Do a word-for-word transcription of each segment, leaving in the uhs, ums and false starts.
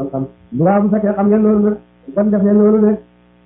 xam-xam bu baax bu fekkee xam ngeen loolu nag kon def leen loolu nag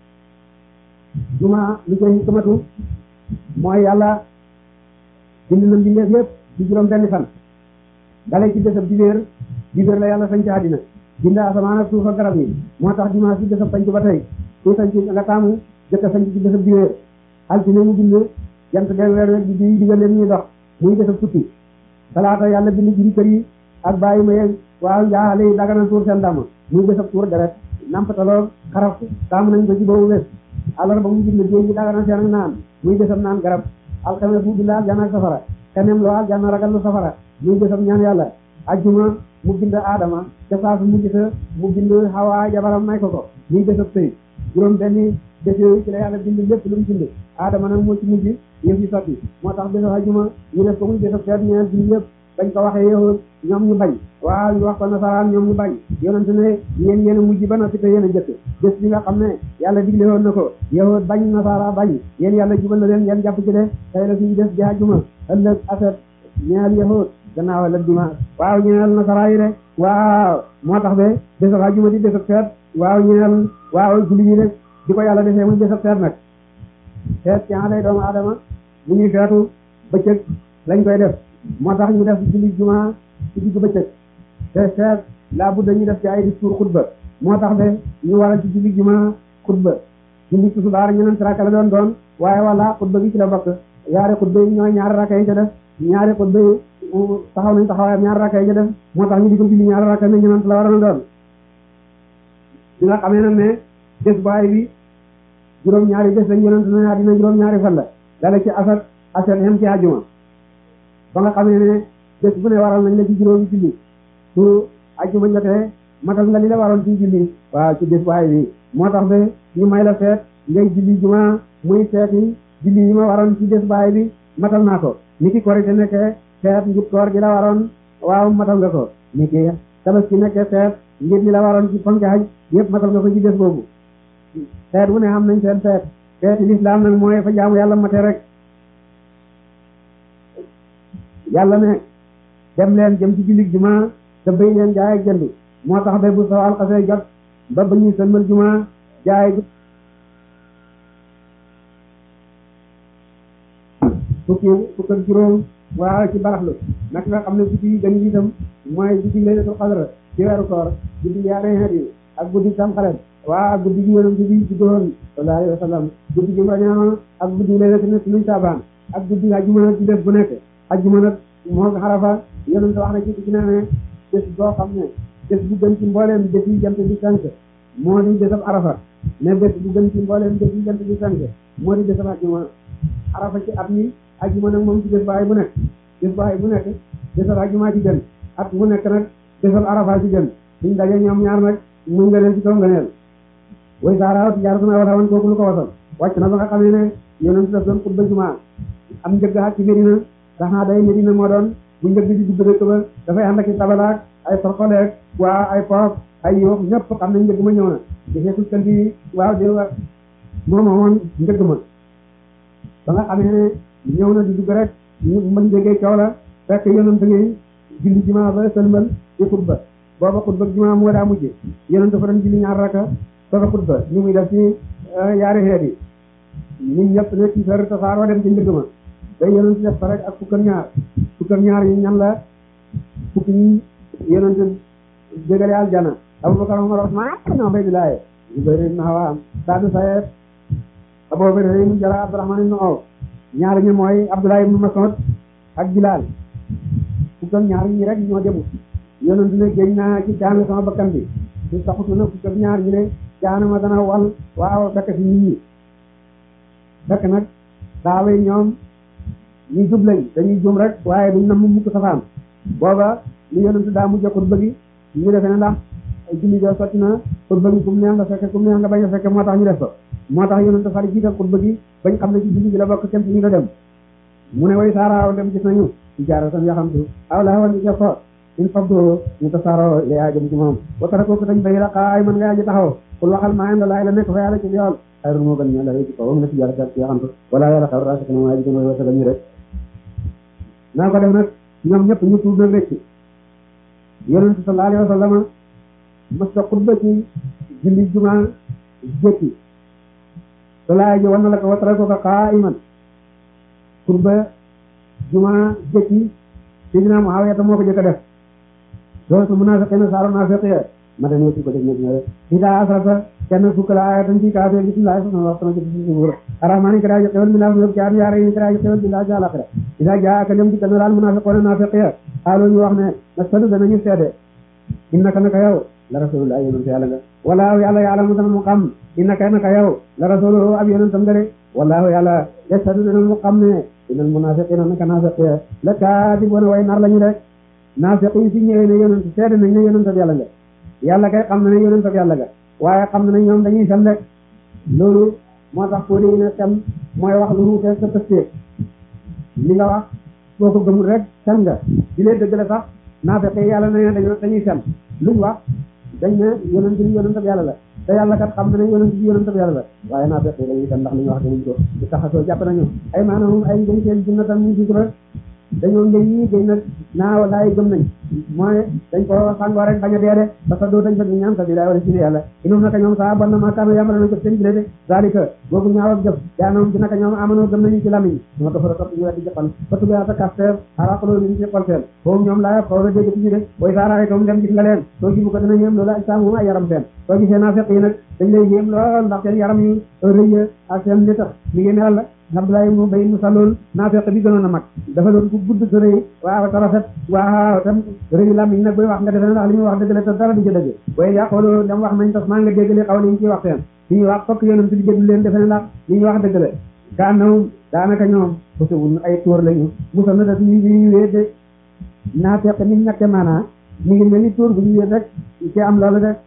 juma li koy hikmatu mooy yàlla bind na mbindeef yëpp ci juróom benn fan dalee ci bésab dibéer dibéer la yàlla sañ ci àddina bind asamaan ak suuf ak garab yi moo tax dimanche bi bésab sañ ci ba tey ku sañ ci nga taamu jëkk a sañ ci bésab dibéer altine mu bind jant bee weer weer bi di digal leen ñuy dox muy bésab tukki talaata yàlla bind jiri kër yi ak bàyyi ma yeeg waaw njaaxale yi daganal tuur seen dàmm muy bésab tuur deret nampataloo xaraf taamu nañ ko ci boobu bés àllarba mu bind géej gi daganal seen ak naan muy bésab naan garab alxames mu bind aljanna ak safara xenem loo aljanna ragal lu safara muy bésab ñaan yàlla ajjuma mu bind aadama ca saasu mu gisa mu bind xawaa jabaram may ko ko muy bésab sëy juróom benni bés yooyu ci la yàlla bind lépp lu mu bind aadama nag moo ci mujj yëf yi sotti moo tax bésab ajjuma ñu def ko muy bésab feet ñeel bind lépp bañ ko waxee yow ñoom ñu bañ waaw ñu wax ko nasaraan ñoom ñu bañ yonente ne yéen yéen a mujj ba noppi te yéen a jëkk bés bi nga xam ne yàlla digle woon na ko yow bañ nasara bañ yéen yàlla jubal na leen ngeen jàpp ci de tey la suñu des di àjjuma ëllëg aset ñeel yahud gannaaw ëllëg dimanche waaw ñeel nasara yi de waaw moo tax be bésab àjjuma di bésab feet waaw ñeel waaw julli yi rek di ko yàlla defee muy bésab feet nag feet ci lay doomu aadama bu ñuy feetu bëccëg lañ koy def moo tax ñu def julli juma ci digg bëccëg te feet laa budda ñu def ci ay discours xutba moo tax de ñu waral ci julli juma xutba julli tisbaar ñeneen raka la doon doon waaye wala xutba gi ci la bokk yaari xutba yi ñooy ñaari raka yi ca def ñaari xutba yi taxaw nañ taxawaayam ñaari raka yi ca def moo tax ñu di ko julli ñaari raka ne ñeneen la war a doon di nga xamee nag ne bés baay bi juróom ñaari bés lañ yonent ne àddina juróom ñaari fan la dala ci asar asar yem ci àjjuma ba nga xamee ne bés bu ne waral nañ la ci juróomi julli su àjjuma jotee matal nga li la waroon ci julli waaw ci bés baay bi moo tax ba ñu may la feet ngay julli juma muy feeti julli yi ma waroon ci bés baay bi matal naa ko ni ki korite nekkee feet ngir koor gi la waroon waaw matal nga ko ni ki tabaski nekkee feet ngir li la waroon ci fonk haj yëpp matal nga ko ci bés boobu feet bu ne am nañ seen feet feeti lislaam nag mooy fa jaamu yàlla mate rek yàlla ne dem leen jëm ci jullit juma te bay leen jaay ak jënd moo tax ba bu sawal xasee jot ba ba ñuy sëlmal juma jaay fukki fukk ak juróom waaw ci baraxlu nag nga xam ne guddi yi gën itam mooy guddi laylatul qadr ci weeru koor guddi yaari xeet yi ak guddi tamxarit waaw guddi gi yonent bi ci doon sallallahu alayhi wa sallam guddi gi rañaano ak guddi laylatul nisfi saabaan ak guddi ajjuma ci def bu nekk ajjuma nag moo xarafa yonent wax na ci ci ne ne bés boo xam ne bés bu gën ci mbooleem bés yi jant bi sank moo di bésab arafa ne bés bu gën ci mbooleem bés yi jant bi sank moo di bésab ajjuma arafa ci at mi ajjuma nag moom ci bés baay bu nekk bés baay bu nekk bésab ajjuma ci gën at mu nekk nag bésab arafa ci gën suñ dajee ñoom ñaar nag mu ngëneel ci kaw ngëneel way saaraawat jaar suna wata wan kooku lu ko wasal wàcc na ba nga xamee ne yonent daf doon xutba jumaa am njëgg ak ci Medina tax naa day Medina moo doon bu njëgg di dugg dëkk ba dafay ànd ak i tabalaak ay sorkoleeg waa ay poof ay yoof ñëpp xam nañ njëgg ma ñëw na dafee tuskanti waaw di wa moom moomoon njëgg ma ba nga xamee ne ñëw na di dugg rek ñu mën jegee coow la fekk yonent ngi julli jumaa ba sëlmal di xutba booba xutba jumaa moo daa mujj yonent dafa doon julli ñaar raka soga xutba ñu muy def ci yaari xeet yi ñun ñëpp ne ci fer tasaaroo dem ci njëgg ma day yonent def fa rek ak fukk ak ñaar fukk ak ñaar yi ñan la fukk yi yonent jégale aljana Abubakar Umar Usmaan ñoom bay di laaye Zubayr ibn Awaam Saadu Sayed Abu Bakr ibn Jarrah Abdurrahman ibn Awf ñaar ñi mooy Abdullah ibn Mas'ud ak Bilaal fukk ak ñaar ñi rek ñoo demut yonent ne géñ naa ci jaami sama bakkan bi su taxutu na fukk ak ñaar ñi ne jaanama dana wal waaw fekk si nit ñi fekk nag saawee ñoom ñu jub lañ dañuy jum rek waaye duñ na mu mukk safaan booba li yonent daa mujj xutba gi ñu defe ne ndax julli doo sotti na xutba gi kum neex nga fekke kum neex nga bañ a fekke moo tax ñu def ko moo tax yonent fari jiital xutba gi bañ xam ne ci julli gi la bokk kenn ci ñu la dem mu ne way saaraaw dem gis nañu ci jaara san yaxamtu aw laa wan def ko in fabdo ñu tasaaroo yaa jëm ci moom watara kooku tañ bay la xaay mën nga aji taxaw kul waxal maa yem la laay la nekk fa yàlla ci yool xayrun moo gën ñu la ci kaw na ci jaara san yaxamtu wala yàlla xaw raasa kana maa ji gën way wasaga ñu rek naa ko def nag ñoom ñëpp ñu tuub nag rek yonent sallallahu alayhi wa sallam mos a xutba ci julli juma jëkki te laay ji war na la ko watara ko ko qaa'iman xutba juma jëkki Sidina Muawiya moo ko jëkk a def suratul munaafiqiina saaru naafiqiya ma dañoo ci ko def ñëpp ñëwee ida asrata kenn fukk la aaya tan ci kaafir bismillah sama wax sama ci suur arrahmaani kara ji xewal mi laa fi jaar yaara yi kara ji xewal bi laa ci àlaxira ida jaa ka dem ci kanal munaafiqoona naafiqiya xaaloo ñu wax ne nashhadu danañu seede innaka naka yow la rasulullah yonent yàlla nga walaahu yàlla yàlla mu dana mu xam innaka naka yow la rasuluhu ab yonentam nga de walaahu yàlla yashhadu dana mu xam ne innal munaafiqiina naka naafiqiya la kaadibuuna way nar lañu rek naafiq yi si ñëwee ne yonent seede nañ ne yonentam yàlla nga yàlla kay xam na ne yonentam yàlla nga waaye xam na ne ñoom dañuy fen rek loolu moo tax foo dee ne fen mooy wax lu ruutee sa tëstee li nga wax boo ko gëmul rek fen nga di lee dëgg la sax naafiq yi yàlla na dañoo dañuy fen luñ wax dañ ne yonent bi yonentam yàlla la te yàlla kat xam na ne yonent bi yonentam yàlla la waaye naafiq yi dañuy fen ndax li ñu wax dañuñ ko di taxasoo jàpp nañu ay maanaam ay ngëñ seen jinnatan ñu sutura dañoo ngëñ yi gëñ nag naa walaay gëm nañ mooy dañ ko sàngoo rek bañ a dee de parce que doo tañ fa ñaan sa bi daay wala si yàlla inum naka ñoom saa bon na maakaano yamara na jëf seen bile de zalika boobu ñaaw ak jëf yaanoom ci naka ñoom amanoo gëm nañu ci lamiñ suma ko fara topp ñu weddi jëfal ba tugaa sa kasteer araqaloo ñu ci xol seen foofu ñoom laa xaw na dégg ci de booy saaraay tom dem gis nga leen soo gibu ko dina yéem loolu ak saam moom ay yaram seen soo gisee naa fekk yi nag dañ lay yéem lool ndax seen yaram yi rëy ak seen li tax mi ngi mel la Abdoulaye mu bay mu saloon naafeq bi gënoon a mag dafa doon ku gudd te rëy waaw te rafet waaw tam rëy lamiñ nag booy wax nga defe ndax li muy wax dëgg la te dara du ci dëgg waaye yàqooloo dam wax nañ tas maa nga dégg li xaw li ñu ciy wax seen li ñuy wax fokk yonent bi déglu leen defe ne ndax li ñuy wax dëgg la ka annahum daanaka ñoom bosewul ay tóor lañu musa na daf ñu ñu wéet de naafeq ni ñakke maanaa mi ngi mel ni tóor bu ñu wéet rek ci am loolu de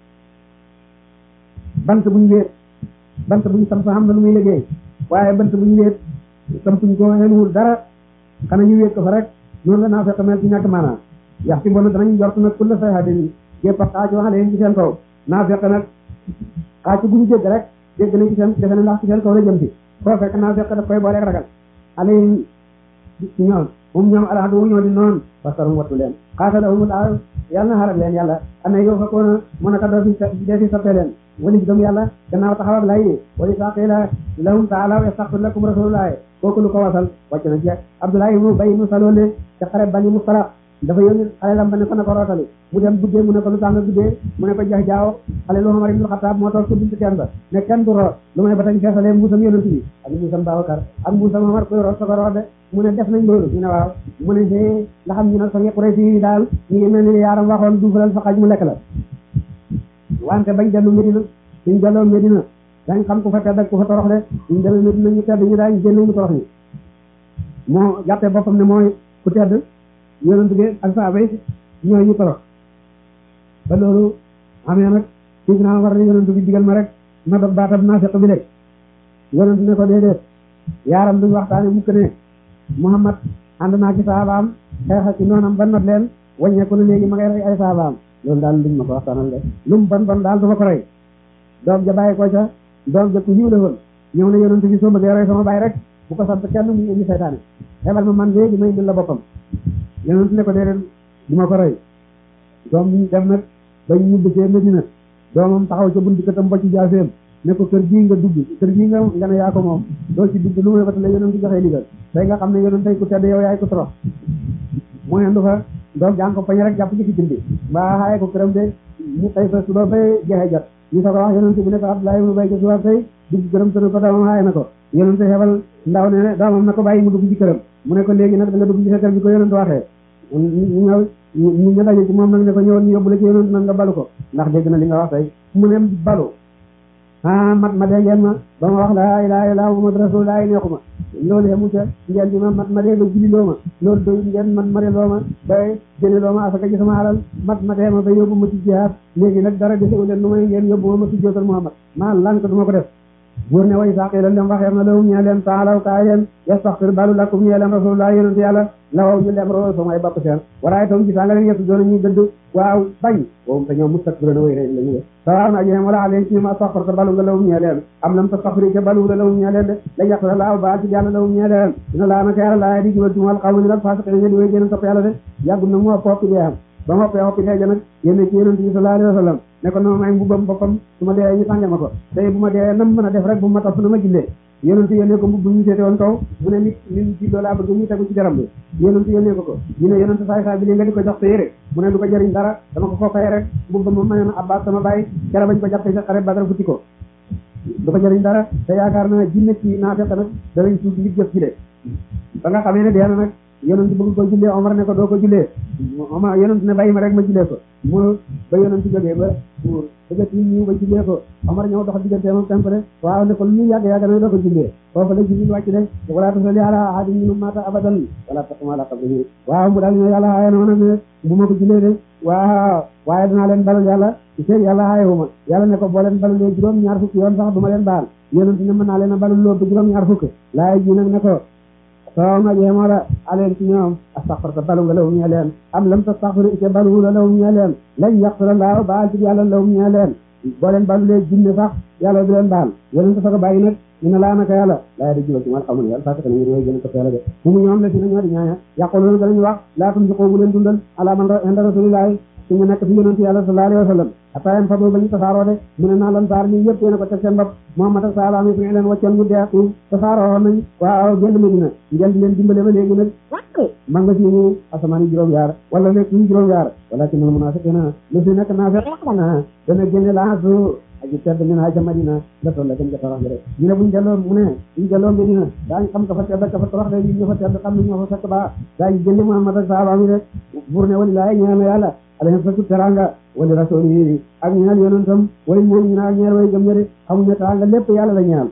bant bu ñu wéet bant bu ñu sam sa xam na lu muy liggéey waaye bant bu ñu wéet sampuñ ko xenuwul dara xana ñu wéet ko fa rek noonu la naafeq mel ci ñàkk maanaam yax ci bon danañ jort nag kulla sayhatin gépp xaac wax leen ci seen kaw naafeq nag xaac bu ñu dégg rek dégg nañ ci seen defe ne ndax ci seen kaw la jëm si foo fekk naafeq daf koy booleeg ragal alayhim ci ñoom moom ñoom aladu wu ñoo di noonu fastarum wattu leen xaatalahumul a yàlla na xaral leen yàlla ana yow fa koona mën a ka doo fi dee fi soppee leen wali gëm yàlla gannaaw taxaw ak lay wali saa qila lahum taala yastaghfir lakum rasulullah kooku lu ko wasal wàcc na ci Abdoulaye mu bay mu saloole te xare bani mu sara dafa yónni xale lam ba ne ko na ko rootali mu dem guddee mu ne ko lu tax nga guddee mu ne ko jax jaaw xale lu Umar ibn Khattab moo toog ci buntu teen ba ne kenn du root lu may ba tañ feesalee mbuusam yonent bi ak mbuusam Babacar ak mbuusam Umar koy root sa ko root de mu ne def nañ loolu ñu ne waaw mu ne see nga xam ñu nag sa ñepp rek yi daal ñu ngi mel ni yaaram waxoon duufalal sa xaj mu lekk la wante bañ dellu Medina suñ delloo Medina dañ xam ku fa tedd ak ku fa torox de suñ delloo Medina ñu tedd ñu daañ génn ñu torox ñi moo jàppee boppam ne mooy ku tedd yonent bi ak saaba yi ñooy ñu torox ba loolu amee nag fii naa war ne yonent bi digal ma rek ma dog baatab naafiq bi de yonent ne ko déedéet yaaram duñ waxtaane mukk ne Muhammad ànd naa ci saabaam xeexa ci noonam ba not leen wàññeeku na léegi ma ngay rey ay saabaam loolu daal duñ ma ko waxtaanal de lu mu bon bon daal du ma ko rey doom ja bàyyi ko ca doom ja ku yiw la woon ñëw ne yonent bi soo bëggee rey sama bàyyi rek bu ko sant kenn mu indi seytaane xebal ma man léegi may indil la boppam yonent ne ko déedéet du ma ko rey doom ñu dem nag bañ ñibbi see Medina doomam taxaw ca buntu këtam ba ci jaaseem ne ko kër gii nga dugg kër gii nga nga ne yaa ko moom doo ci dugg lu muy batale yonent joxee ndigal tey nga xam ne yonent tey ku tedd yow yaay ko torox mu yendu fa doom jàng ko pañ rek jàpp ci kitchen bi mbaa xaaye ko këram de mu tey fa suba bay jeexee jot ñu sa ko wax yonent bi ne ko Abdoulaye mu bay ko suba tey dugg këram tënu ko doomam xaaye na ko yonent xebal ndaw ne ne doomam na ko bàyyi mu dugg ci këram mu ne ko léegi nag da nga dugg ci sa kër bi ko yonent waxee ñu ñëw ñu ñu daje ci moom nag ne ko ñëwoon ñu yóbbu la ci yonent nag nga balu ko ndax dégg na li nga wax tey mu ne balu ah mat ma dee ngeen ma ba ma wax laa ilaaha illallaah Muhammadu rasuulullaah neexu ma loolu yemu ca ngeen di ma mat ma dee nga julli loo ma loolu doy ngeen man ma dee loo ma ba jëne loo ma asaka ci sama alal mat ma dee ma ba yóbbu ma ci jihaad léegi nag dara desewu leen lu may ngeen yóbbu ma ma sujjootal Muhammad maa lan ko du ma ko def buur ne way saqi la leen waxeer na lawum ñee leen taalaw kaay leen yastaxfir balu lakum ñee leen rasulullah yonent yàlla lawaw ñu lem roo samay bopp seen waraay tam gisaa nga leen yettu doona ñuy dëdd waaw bañ woom te ñoom mustakbiruna way rek la ñu sawaaw na jeem wala aleen ci ñoom astaxfir te balu nga lawum ñee leen am lam tastaxfiri ca balu la lawum ñee leen de la yàqra laaw baal ci yàlla lawum ñee leen dina laa naka yàlla laa di jubal ci wal xawma ni la fasiqina ñe di way gën topp yàlla de yàggul na moo poppi dee am ba ma hoppee hoppi dee ja nag yénne ci yonent bi sallallahu alayhi wa sallam ne ko noonu may mbubbam boppam su ma dee ñu sànge ma ko tey bu ma dee nam mën a def rek bu ma topp na ma jullee yonent yónnee ko mbubb ñu seete woon kaw mu ne nit nit ci loolaa bëgg ñu tegu ci jaram bi yonent yónnee ko ko ñu ne yonent saay saay bi li nga di ko jox sa yére mu ne du ko jëriñ dara dama ko ko fay rek mbubb ma mayoon Abbas sama bàyyi kera bañ ko jàppee sa xare Badar futti ko du ko jëriñ dara te yaakaar na jinne ci naa fekk nag danañ suuf ngir jëf ci de ba nga xamee ne dee na nag yonent bëgg ko jullee Omar ne ko doo ko jullee Omar yonent ne bàyyi ma rek ma jullee ko mu ba yonent jógee ba buur bëgg ci ñu ba jullee ko Omar ñëw dox diggante moom temp de waaw ne ko lu ñu yàgg yàgg na doo ko jullee foofu la Jibril wàcc de wala tasalli ala ahadin minhum mata abadan wala taqum ala qabrihi waaw mu daal ñoo yàlla aaye na ma nag bu ma ko jullee de waaw waaye dinaa leen balal yàlla ci seeg yàlla aayewuma yàlla ne ko boo leen balalee juróom ñaar fukk yoon sax du ma leen baal yonent ne mën naa leen a balal loolu juróom ñaar fukk laay ji nag ne ko soo ma jéemoo la aleen ci ñoom astaxfarta balu nga lawum ñee leen am lam tastaxfir ite balu la lawum ñee leen lañ yaxfira laahu baal ci yàlla lawum ñee leen boo leen balulee jinne sax yàlla du leen baal yonent fa ko bàyyi nag ñu ne laa naka yàlla laa di jubal ci mal xamul yàlla parce que nañu réew gën a ko teela de mu mu ñoom la si na ñoo di ñaaña yàqulu danañu wax laa tunfiqu bu leen dundal ala man inda rasulillahi su ñu nekk fi yonent yàlla sallallahu alayhi wa sallam atayam fado ba ñu tasaaroo de mu ne naa lan saar ñi yëpp yéena ko teg seen bopp Muhammad ak sahabaami fi ñu leen waccoon ñu dee tuub tasaaroo nañ waaw génn Medina ngeen di leen dimbale ba léegi nag man nga si ñu asamaan yi juróom yaar wala léegi suñu juróom yaar wala ci nal munafiqina lu si nekk naa fekk na dana génne laasu aji tedd min ha ca Madina la toll gën ca torox rek ñu ne buñ delloo mu ne buñ delloo Medina daañu xam ka fa tedd ka fa torox de ñu fa tedd xam ne ñoo fa fekk ba daañu génne Muhammad ak sahabaami rek buur ne walilaay ñaan yàlla alayhi salatu teranga wali rasuli ak ñaan yonentam wali ñaan ñu naa ñeer way gëm ña de xamuñ ne teranga lépp yàlla la ñaan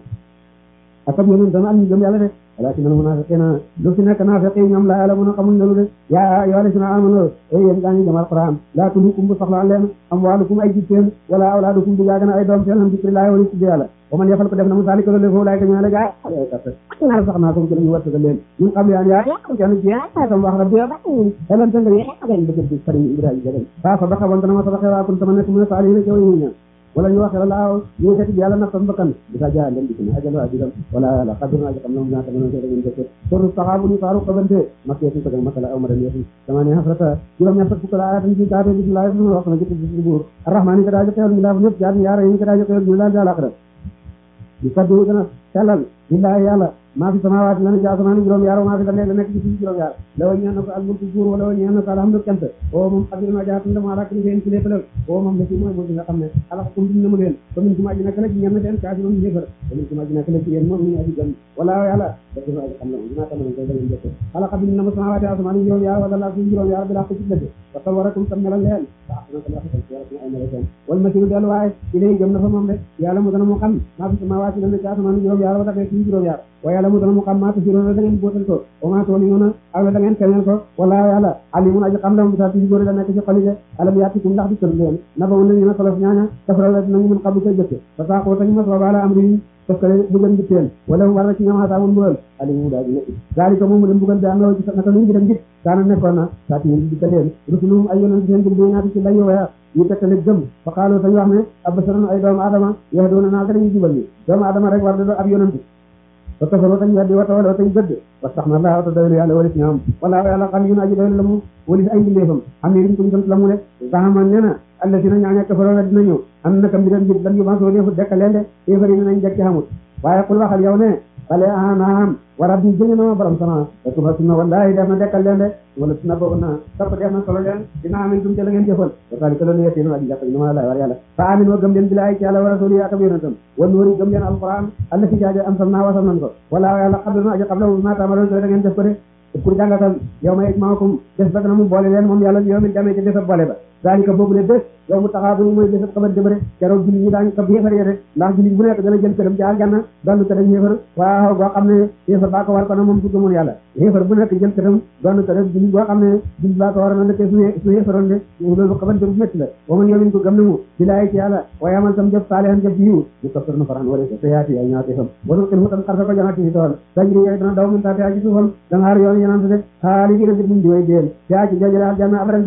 ak ab yonentam ak ñu gëm yàlla de walakin al munafiqina lu si nekk naafiq yi ñoom la yàlla mën a xamuñ loolu de yaa ayyuha alladhina amanu ay yéen gaa ñu jëm alquran laa tulhikum bu soxlaan leen amwaalukum ay jib seen wala awlaadukum du jaagana ay doom seen am zikrillahi wala tudd yàlla wa man yafal ko def na mu saalika loolu foofu laay ko ñaale gaa naa sax naa ko ci lañu wartaga leen ñun xam yaan yaa kenn ci tam wax rabbi elan tanga yi xagen bëgg ci sëriñ Ibrahima Jagal fa fa baxa wonte na ma sabaxe waa kun sama nekk mu ne saali na caw yi ñaan wala ñu waxee laaw ñu kati yàlla naftam bakkan bi sa jaa leen dikna ajal wa ajal wala la xadirna ji xam na ñaata mën ko dañu def suru sahabu ni faru qabante makki ci ko masala aw madan yefi dama ne hafrata juróom ñaar fukk la ayatan ci taabe bismillah wax na ci ci buur arrahman ka daaje xewal mi la ñëpp jaar yaara yi ka daaje xewal mi la jala akhira di kaddu gëna sellal billahi yàlla maa fi samaawaati la ne ci asamaan juróom yaar maa fi la nekk ci suuf juróom yaar la wa ñaan na ko al mulku buur wala wa ñaan na ko alhamdu kent o moom xadir ma jaatu ndama rak ni seen ci lépp la o moom la ci mooy mooy nga xam ne alax kum dina mu leen ko min kuma ji nak la ci ñenn seen kaasi moom yéefar ko min kuma ji nak la ci yéen moom ñu aji gëm wala yàlla def na xam na dina tam ko dañu def ala xadir na samaawaati asamaan juróom yaar wala la suuf juróom yaar bi la ko ci dëgg wa tawarakum tam melal leen wa na ko wax ci yàlla ay melal wal masiru del waaye ci lay gëm na fa moom de yàlla mu dana mu xam maa fi samaawaati la ne ci asamaan juróom yaar wala dafay ci juróom yaar wa yàlla mu dana mu xam maa tasiroona da ngeen bootal ko wa maa tooliyoona ak da ngeen keneen ko wala yàlla alimun aji xam la mu sa ci góor la nekk ci xolide alam yaatikum ndax di kër leen na ba wala ñu na solof ñaaña dafara la dinañu mën xam koy jëkke ba saaqoo tañu mas wa bala am ri parce que bugal mbitteel wala war na ci ñoom xataa mun mbugal alimu daal di daali ko moom mu dem bugal bi am ci naka luñu dem git daana nekkoon na saa ti yéen dikkal leen rusulum ay yonent seen jëm ñaati ci lay waya ñu tekkale gëm fa xaaloo tañu wax ne abbasaran ay doomu adama yeex doona naa dañuy jubal ni doomu adama rek war da do ab yonent wa kafaroo tañ weddi wa tawaloo tañ gëdd wa sax na laa wata doylu yàlla walis ñoom wala yàlla xam yu na aji doylu la mu walis ay mbindeefam xam ne riñ ko sant la mu ne saxama nee na alla si na ñaaña kafaroo weddi nañu am naka mbiram jib lan yu maasoo defu dekkaleen de téefari ne nañ dekki xamut waaye xul waxal yow ne xale a naam wara bi jëñu na borom sama te tuba sunna wallahi def na dekkal leen de wala sunna boobu na topp def na solo leen dina amin tum ca la ngeen jëfal wa salika loolu yetteenu aji jàpp na ma lay war yàlla fa amin wa gëm leen bilaay ci yàlla wa rasuli ak ab yonentam wa nuuri gëm leen alquran alla si jaaje am sam naa wasal nan ko wala yàlla xam na aji xam la ma taamaloon ko da ngeen def ko de pour jàngatal yow ma ijmaakum des ba na mu boole leen moom yàlla yow mi demee ci desab boole ba daalika boobu le bés yow mu taxaa bu mooy desab xabar jëbëre keroog julli ñi daañu ko yéefar yéete ndax julli bu nekk dana jël këram ci aljanna doon këram yéefar waaw boo xam ne yéefar baa ko war ko na moom su gëmoon yàlla yéefar bu nekk jël këram doon këram julli boo xam ne julli baa ko war na nekkee su su yéefaroon de loolu xabar jëb métti la wa man yow min ko gëm na mu bilaay ci yàlla waaye amal tam jëf saalihan jëf yiw ñu toppar na faran wala te yaati ay ñaati fam wanu xil mu tam xarsa ko janaati si tool sajri yooyu dana daw min taate aji suufam danga xaar yoon yenante de xaali gi na jëf muñ di way deel yaa ci jajële aljanna abadan dafet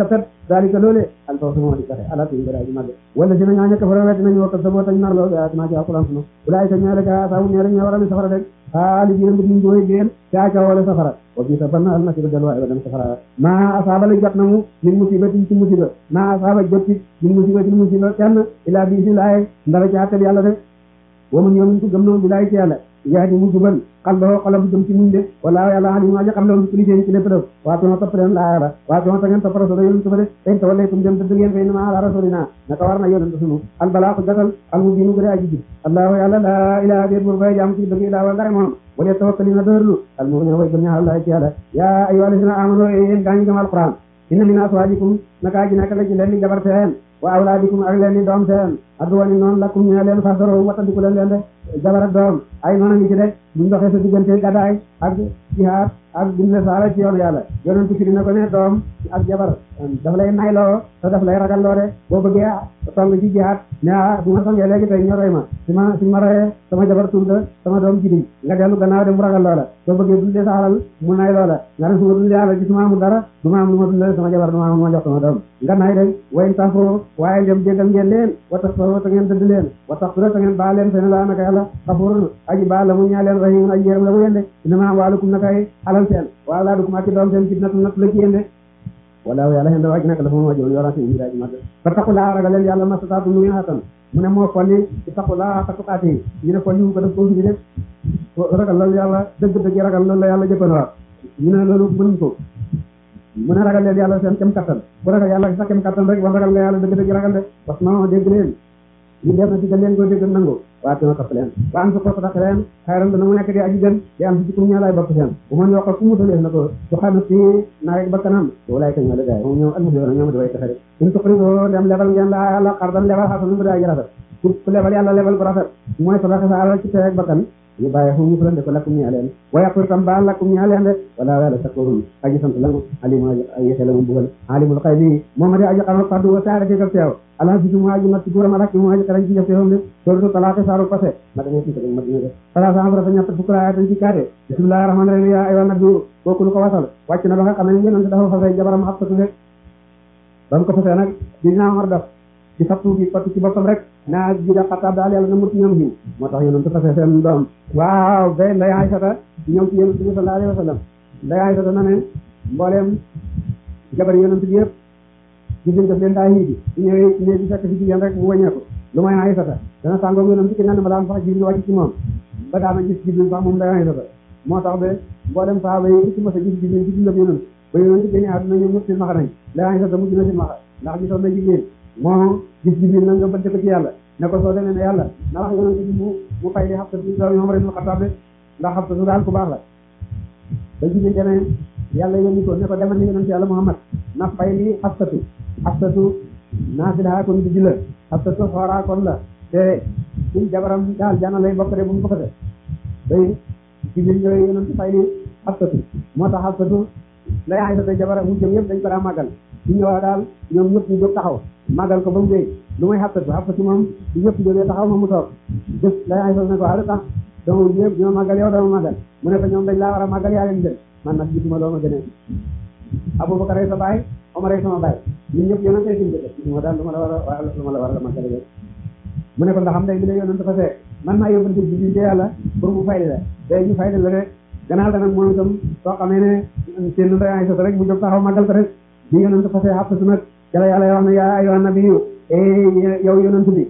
dalika loole al fawzu moo di taxe ala tin bara ji mag wala dina ñaa ñaka fara wet nañu wakal sa boo tañ narloo yaa ma ci alquran sunu ulaay ka ñaale ka saabu ñaare ñaa wara mi safara rek ali jina mbir ñu doy geen yaa ca wala safara wa bi sa banna al nasiba dal wa dem safara ma asaba la jot namu min musibati ci musiba ma asaba jotti min musibati musiba kenn ila bi si laay ndara ci atel yàlla de wa man yomin ko gëm noonu bi laay ci yàlla yaa di mu jubal xalboo xolam jëm ci muñ de wala yàlla alim aja xam loolu ci liggéey ci lépp def waa tuma topp leen laa yàlla waa tuma ta ngeen topp rasul yonent ba de tey tawallaytum dem dëgg ngeen fay na ma ala rasulina naka war na yonent sunu al balaa ko jotal al mu biinu gëre aji ji allahu yàlla la ilaha déet bur bay jaam ci dëgg ilaa wala dara moom wala tawakkalina dërlu al mu ne way gëm ñaa allah ci yàlla yaa ayyuha alladhina amanu yéen gaañu gëm alquran inna min aswajikum naka aji naka la ci leen di jabar seen wa awlaadikum ak leen di doom seen adduwani noonu lakum ñee leen fasaro wattandiku leen leen de jabar ak doom ay noonu ngi ci de buñ doxee sa diggante gàddaay ak jihaad ak dimle saala ci yoonu yàlla yonentu fi dina ko ne doom ak jabar daf lay nayloo te daf lay ragalloo de boo bëggee tong ci jihaad ne ah bu ma songee léegi tey ñoo rey ma su ma suñ ma reyee sama jabar tudd sama doom jidim nga dellu gannaaw de mu ragalloo la soo bëggee dundee sa alal mu nayloo la nga ne su ma dundee alal ci su ma amul dara du ma am lu ma dundee sama jabar du ma am lu ma jox sama doom nga nay de wayn tafoo waaye dem jéggal ngeen leen wa tax soo ta ngeen dëdd leen wa tax tura ta ngeen baal leen seen laa naka yàlla xafurun aji baal la mu ñaa leen rahim aji yërëm la mu yende inama waalukum nakay alal seen wa awlaadukum ak doom seen fitnatu natt la ci yende wala yàlla xen da waaj naka la fa mu wajoon yorante imiraji mag fa taqulaa ragal leen yàlla masataatu nu ngeen xatan mu ne moo folli ci taqulaa xatukaati ñu ne folli wu ko def ko fi def ragal loolu yàlla dëgg dëgg ragal loolu la yàlla jëppan wax ñu ne loolu mënuñ ko mu ne ragal leen yàlla seen kem kattan bu ragal yàlla sa kem kattan rek wax ragal nga yàlla dëgg dëgg ragal de parce que non dégg leen ñu def na ci gën leen ko dégg nangu waa tuma topp leen wa am su ko sax leen xayran dana mu nekk di aji gën di am si ci kum ñaalaay bopp seen bu man yokkal ku mutalee na ko su xam si nawet ba kanam walaay ka ñaala gaay moom ñoom almuslimin ñoom di way taxe de in tuqridu dem lebal ngeen la yàlla xardan lebal xasan bu daa ji rafet ku lebal yàlla lebal bu rafet mooy sadaqa sa alal ci teeg bakkan ñu bàyyi fu ñu fulande ko lakkum ñaa leen wa yaqul tam baal lakkum ñaa leen de wala yàlla sakorum aji sant langu alimu yete la mu bugal alimul xaybi moom a di aji xamal faddu wa saare tegal teew ala si mu aji mat ci guuram alak mu aji xarañ ci jëf teewam de sooru talaaqi saaru passé ma dama ci ma dina de sala sa amra fa ñatt fukk laa tan ci kaate bismillahir rahmanir rahim ya ayyuhan nabiyyu kooku lu ko wasal wàcc na ba nga xam ne yonent dafa fasay jabaram xabtatu rek ba mu ko fasee nag dina war def ci fattu ci fattu ci boppam rek naa ji da xattaab daal yàlla na mu ci ñoom xiw moo tax yonent fasee seen doom waaw ba nday Aysata ñëw ci yonent bi sallallahu alayhi wa sallam nday Aysata na ne mbooleem jabar yonent bi yëpp gis nañ def leen daa hiidi su ñëwee ñëwee bi fekk ci jigéen rek mu wàññeeku lu may Aysata dana sàngoog yonent ki ne ma daan sax Jibril wàcc ci moom ba daana gis Jibril sax moom nday Aysata moo tax ba mbooleem saaba yi ci mos a gis Jibril ci dundam yonent ba yonent génne àdduna ñoom ñëpp silmaxa nañ nday Aysata mujj na silmaxa ndax gisoon na Jibril moo gis Jibril nag nga bënte ko ci yàlla ne ko soo demee ne yàlla na wax yonent bi mu mu fay di Xafsa bi doomi Umar ibn Xattaab de ndax Xafsa su daal ku baax la ba Jibril demee yàlla yónni ko ne ko demal ni yonent yàlla Muhammad na fay li Xafsatu Xafsatu naafila kon di jula Xafsatu xooraa kon la te suñ jabaram daal jana lay bokk de bu mu ko fete day Jibril ñëwee yonent fay li Xafsatu moo tax Xafsatu lay Aysata jabaram mu jëm yëpp dañ ko daa màggal su ñëwaa daal ñoom ñëpp ñu jóg taxaw màggal ko ba mu wéy lu may xabtatu xabtatu moom su ñëpp jógee taxaw moom mu toog jëf lay Aysa ne ko ah tax dama ñëpp ñoo màggal yow dama màggal mu ne ko ñoom dañ laa war a màggal yaa leen gën man nag gisuma loo ma gënee Abubakar ay sa baay Omar ay sama baay ñun ñëpp yonante suñu jëfe gisuma daal lu ma la war a lu ma la war a màggal yow mu ne ko ndax xam day bi la yonante fa fee man maa yóbbante bi ci yàlla pour mu fayli la day ñu fayli la rek gannaaw da nag moom itam soo xamee ne seen nday Aysa rek mu jóg taxaw màggal ko rek bi yonante fa fee xabtatu nag jala yàlla wax ne yaa ayyuhan nabiyyu yow yonent bi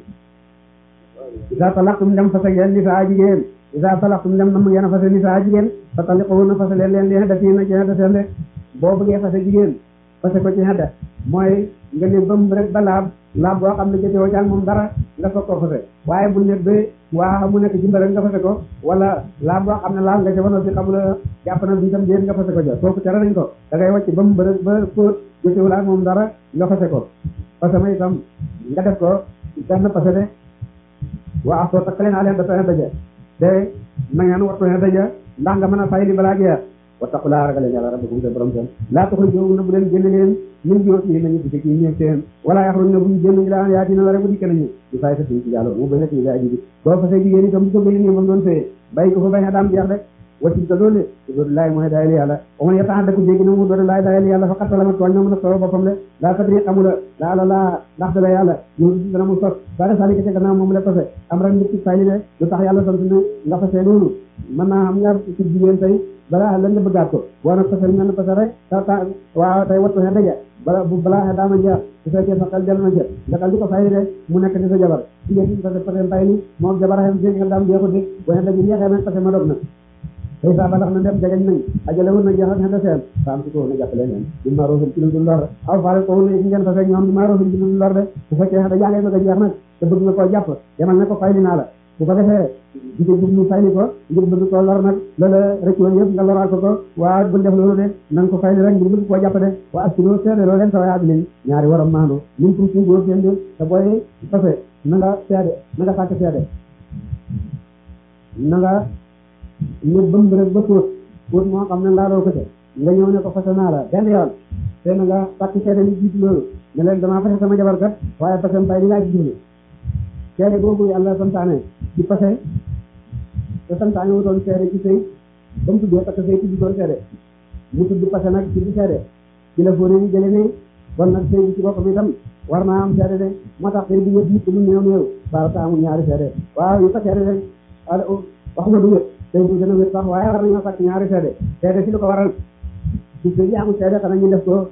isa talaqtum dem fase ngeen nisaa jigéen isa talaqtum dem nam ngeen a fase nisaa jigéen fa taliquhunna fase leen leen leen def na ci xedda seen de boo bëggee fase jigéen fase ko ci xedda mooy nga ne bam rek ba laab laab boo xam ne jotewoo ci moom dara nga soog koo fase waaye bu nekk ba waa mu nekk ci mbir rek nga fase ko wala laab boo xam ne laal nga ca wano si xamula jàpp na bi tam déen nga fase ko jo soo ko tere nañ ko da ngay wàcc ba mu bërëg ba fóot jotewul ak moom dara nga fase ko fase ma itam nga def ko benn fase de waa soo takkale naa leen dafa ne daje te na ngeen wattu ne daje ndax nga mën a fay li balaa jeex wattaqulaa ragaleen yàlla rabbakum te borom seen laa tuxrijuuna bu leen génne leen min buyuutihinna nañu dikk ci néeg seen wala yaxrujna bu ñu génn ilaa an yaatina la rek bu dikke nañu di fay tasin ci yàlla mu bañ a ci gaa ji bi boo fase jigéen itam bu ko génne moom doon fee bàyyi ko fa bañ a daam jeex rek wati ko loolu loolu laay mooy daayal yàlla o man yataadda ku jéggi na mu doon laay daayal yàlla faqat la ma tooñ na mën a solo boppam de laa tadri xamula laa la laa ndax da la yàlla yow dana mu sos ba de sànni ko ca gannaaw moom la tose am rek nit ci fay li de lu tax yàlla sant ne nga fase loolu mën naa xam nga ci jigéen tey balaa lan nga bëggaat ko boo nag fase mel na fase rek ta ta waaw tey wattu xe daje bala bu balaa daama jeex su fekkee sa xel del na jeex nga dal di ko fay de mu nekk di sa jabar jigéen ñi fase fase fay ni moom jabar xem si xel daam jeexut de boo xe daje jeexee nag fase ma dog na tey saa ba tax na dem jegeñ nañ ajale woon na jeexal xenda seen faam si ko woon a jàppale leen di maa roofin ci lu dul lor aw faale ko woon na ngeen fase ñoom di maa roofin ci lu dul lor de su fekkee xenda jàngee bëgg a jeex nag te bëgg nga koo jàpp demal ne ko fay li naa la bu ko defee jigéen bu mu fayli ko ngir bëgg koo lor nag loola rëcc woon yëpp nga loraal ko ko waa bul def loolu de na nga ko fayli rek ngir bëgg koo jàpp de waa askilo seede loo leen sawayaat lin ñaari waram maandu lim pour suñ góor seen di te booy fase na nga seede na nga sàkk seede na nga ñu bëmb rek ba fóot fóot moo xam ne laaloo ko ca nga ñëw ne ko fase naa la benn yoon te na nga sàkk seede li jiitu loolu ne leen damaa fase sama jabar kat waaye fasem fay li laa ci jublu seede boobu yàlla santaane ci fase te santaane wutoon seede ci sëy ba mu tuddee parce que sëy tuddi doon seede mu tudd fase nag ci di seede ci la fóone ni jële ne kon nag sëy bi ci boppam itam war naa am seede de moo tax sëy bi yëpp nit lu néew néew baa ta amul ñaari seede waaw yu ko seede rek wax nga du wét sëy bi gën a wét sax waaye war nañoo sàkk ñaari seede seede si lu ko waral ci sëy bi amul seede xanaa ñu def ko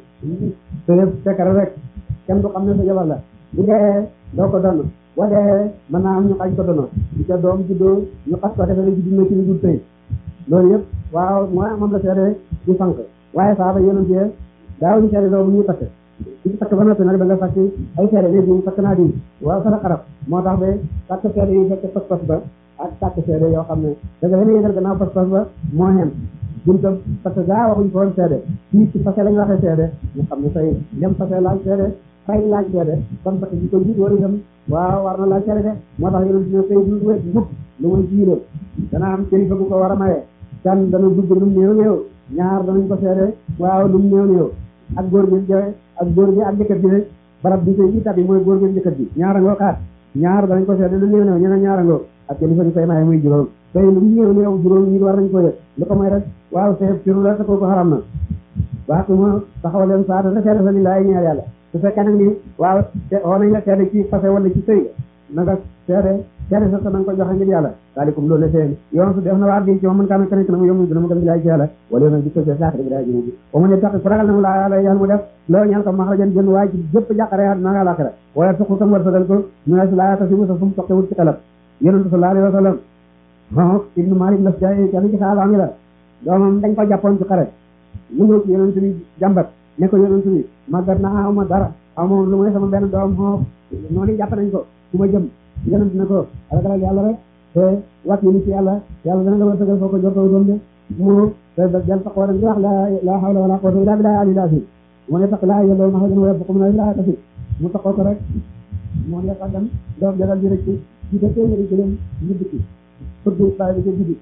sëy fekkare rek kenn du xam ne sa jabar la bu dee doo ko donn boo dee mën naa am ñu xañ ko dono di ca doom juddoo ñu xas ko defe ne juddu na ci lu dul sëy loolu yëpp waaw mooy moom la seede di fank waaye saaba yonent yi daaw ñu seede doo bu ñuy takk ci takk ba noppi nag da nga sàkk ay seede ne diw takk naa diw waaw sa xarab moo tax ba sàkk seede yi fekk pas-pas ba ak sàkk seede yoo xam ne da nga leen yëgal gannaaw pas-pas ba moo xem duñ ko parce que gaa waxuñ ko woon seede fii ci fase lañ waxee seede ñu xam ne say dem fase laaj seede fay laaj seede kon parce que ji ko jiit war itam waaw war na laaj seede de moo tax yonent ne sëy du wet mukk lu muy jiiróo dana am kilifa bu ko war a maye kan dana dugg lu mu néew néew ñaar danañ ko seede waaw lu mu néew néew ak góor gi jawe ak góor gi ak jëkkër ji ne barab bi sëy bi tab yi mooy góor gi jëkkër ji ñaara ngoo xaat ñaar danañ ko seede lu néew néew ñeneen ñaara ngoo ak kilifa ñu koy maye muy juróom tey lu mu néew néew juróom ñi war nañ ko yëg lu ko may rek waaw seeb firu la te kooku xaram na waxtu ma taxaw leen saata te seede sa li laay ñeer yàlla su fekkee nag ni waaw woo nañ la seede ci fase wala ci sëy na nga seede seede sa sa na nga ko joxe ngir yàlla daalikum loolu la seen yoon su def na waar bi ci moom mën kaa nekk na mu yomb dina mu gën bilaay ci yàlla wala yoon di ko see saak bilaay jëmu bi o mu ne tax ku ragal na mu laa yàlla yàlla mu def loolu ñaan ko maxrajan jën waaye ci jëpp jàqare àdduna ak àllaaxira wala suqu tam war sagal ko ñu ne si laa ta si mu sa fu mu soqewul ci xelam yonent sallallahu alayhi wa sallam moom ibnu Malik las jaay kenn ci saaba mi la doomam dañ ko jàppoon ci xare mu ñëw ci yonent bi jàmbat ne ko yonent bi màggat naa awma dara awma lu may sama benn doom xoof noonu jàpp nañ ko fu ma jëm yonent ne ko ragalal yàlla rek te wàcc yi ni ci yàlla yàlla dana la wërsëgal foo ko jortoo doom de mu jël taqwa rek di wax la la hawla wala quwwata illa billahi ali lasi mu ne taq laa yelloo ma xajan wayeb ko mu ne laa tasi mu taqoo ko rek moo ne xagan doom jagal di rek ci ci te téeméeri gëlëm ñu dikki fëgg bàyyi bi ca guddi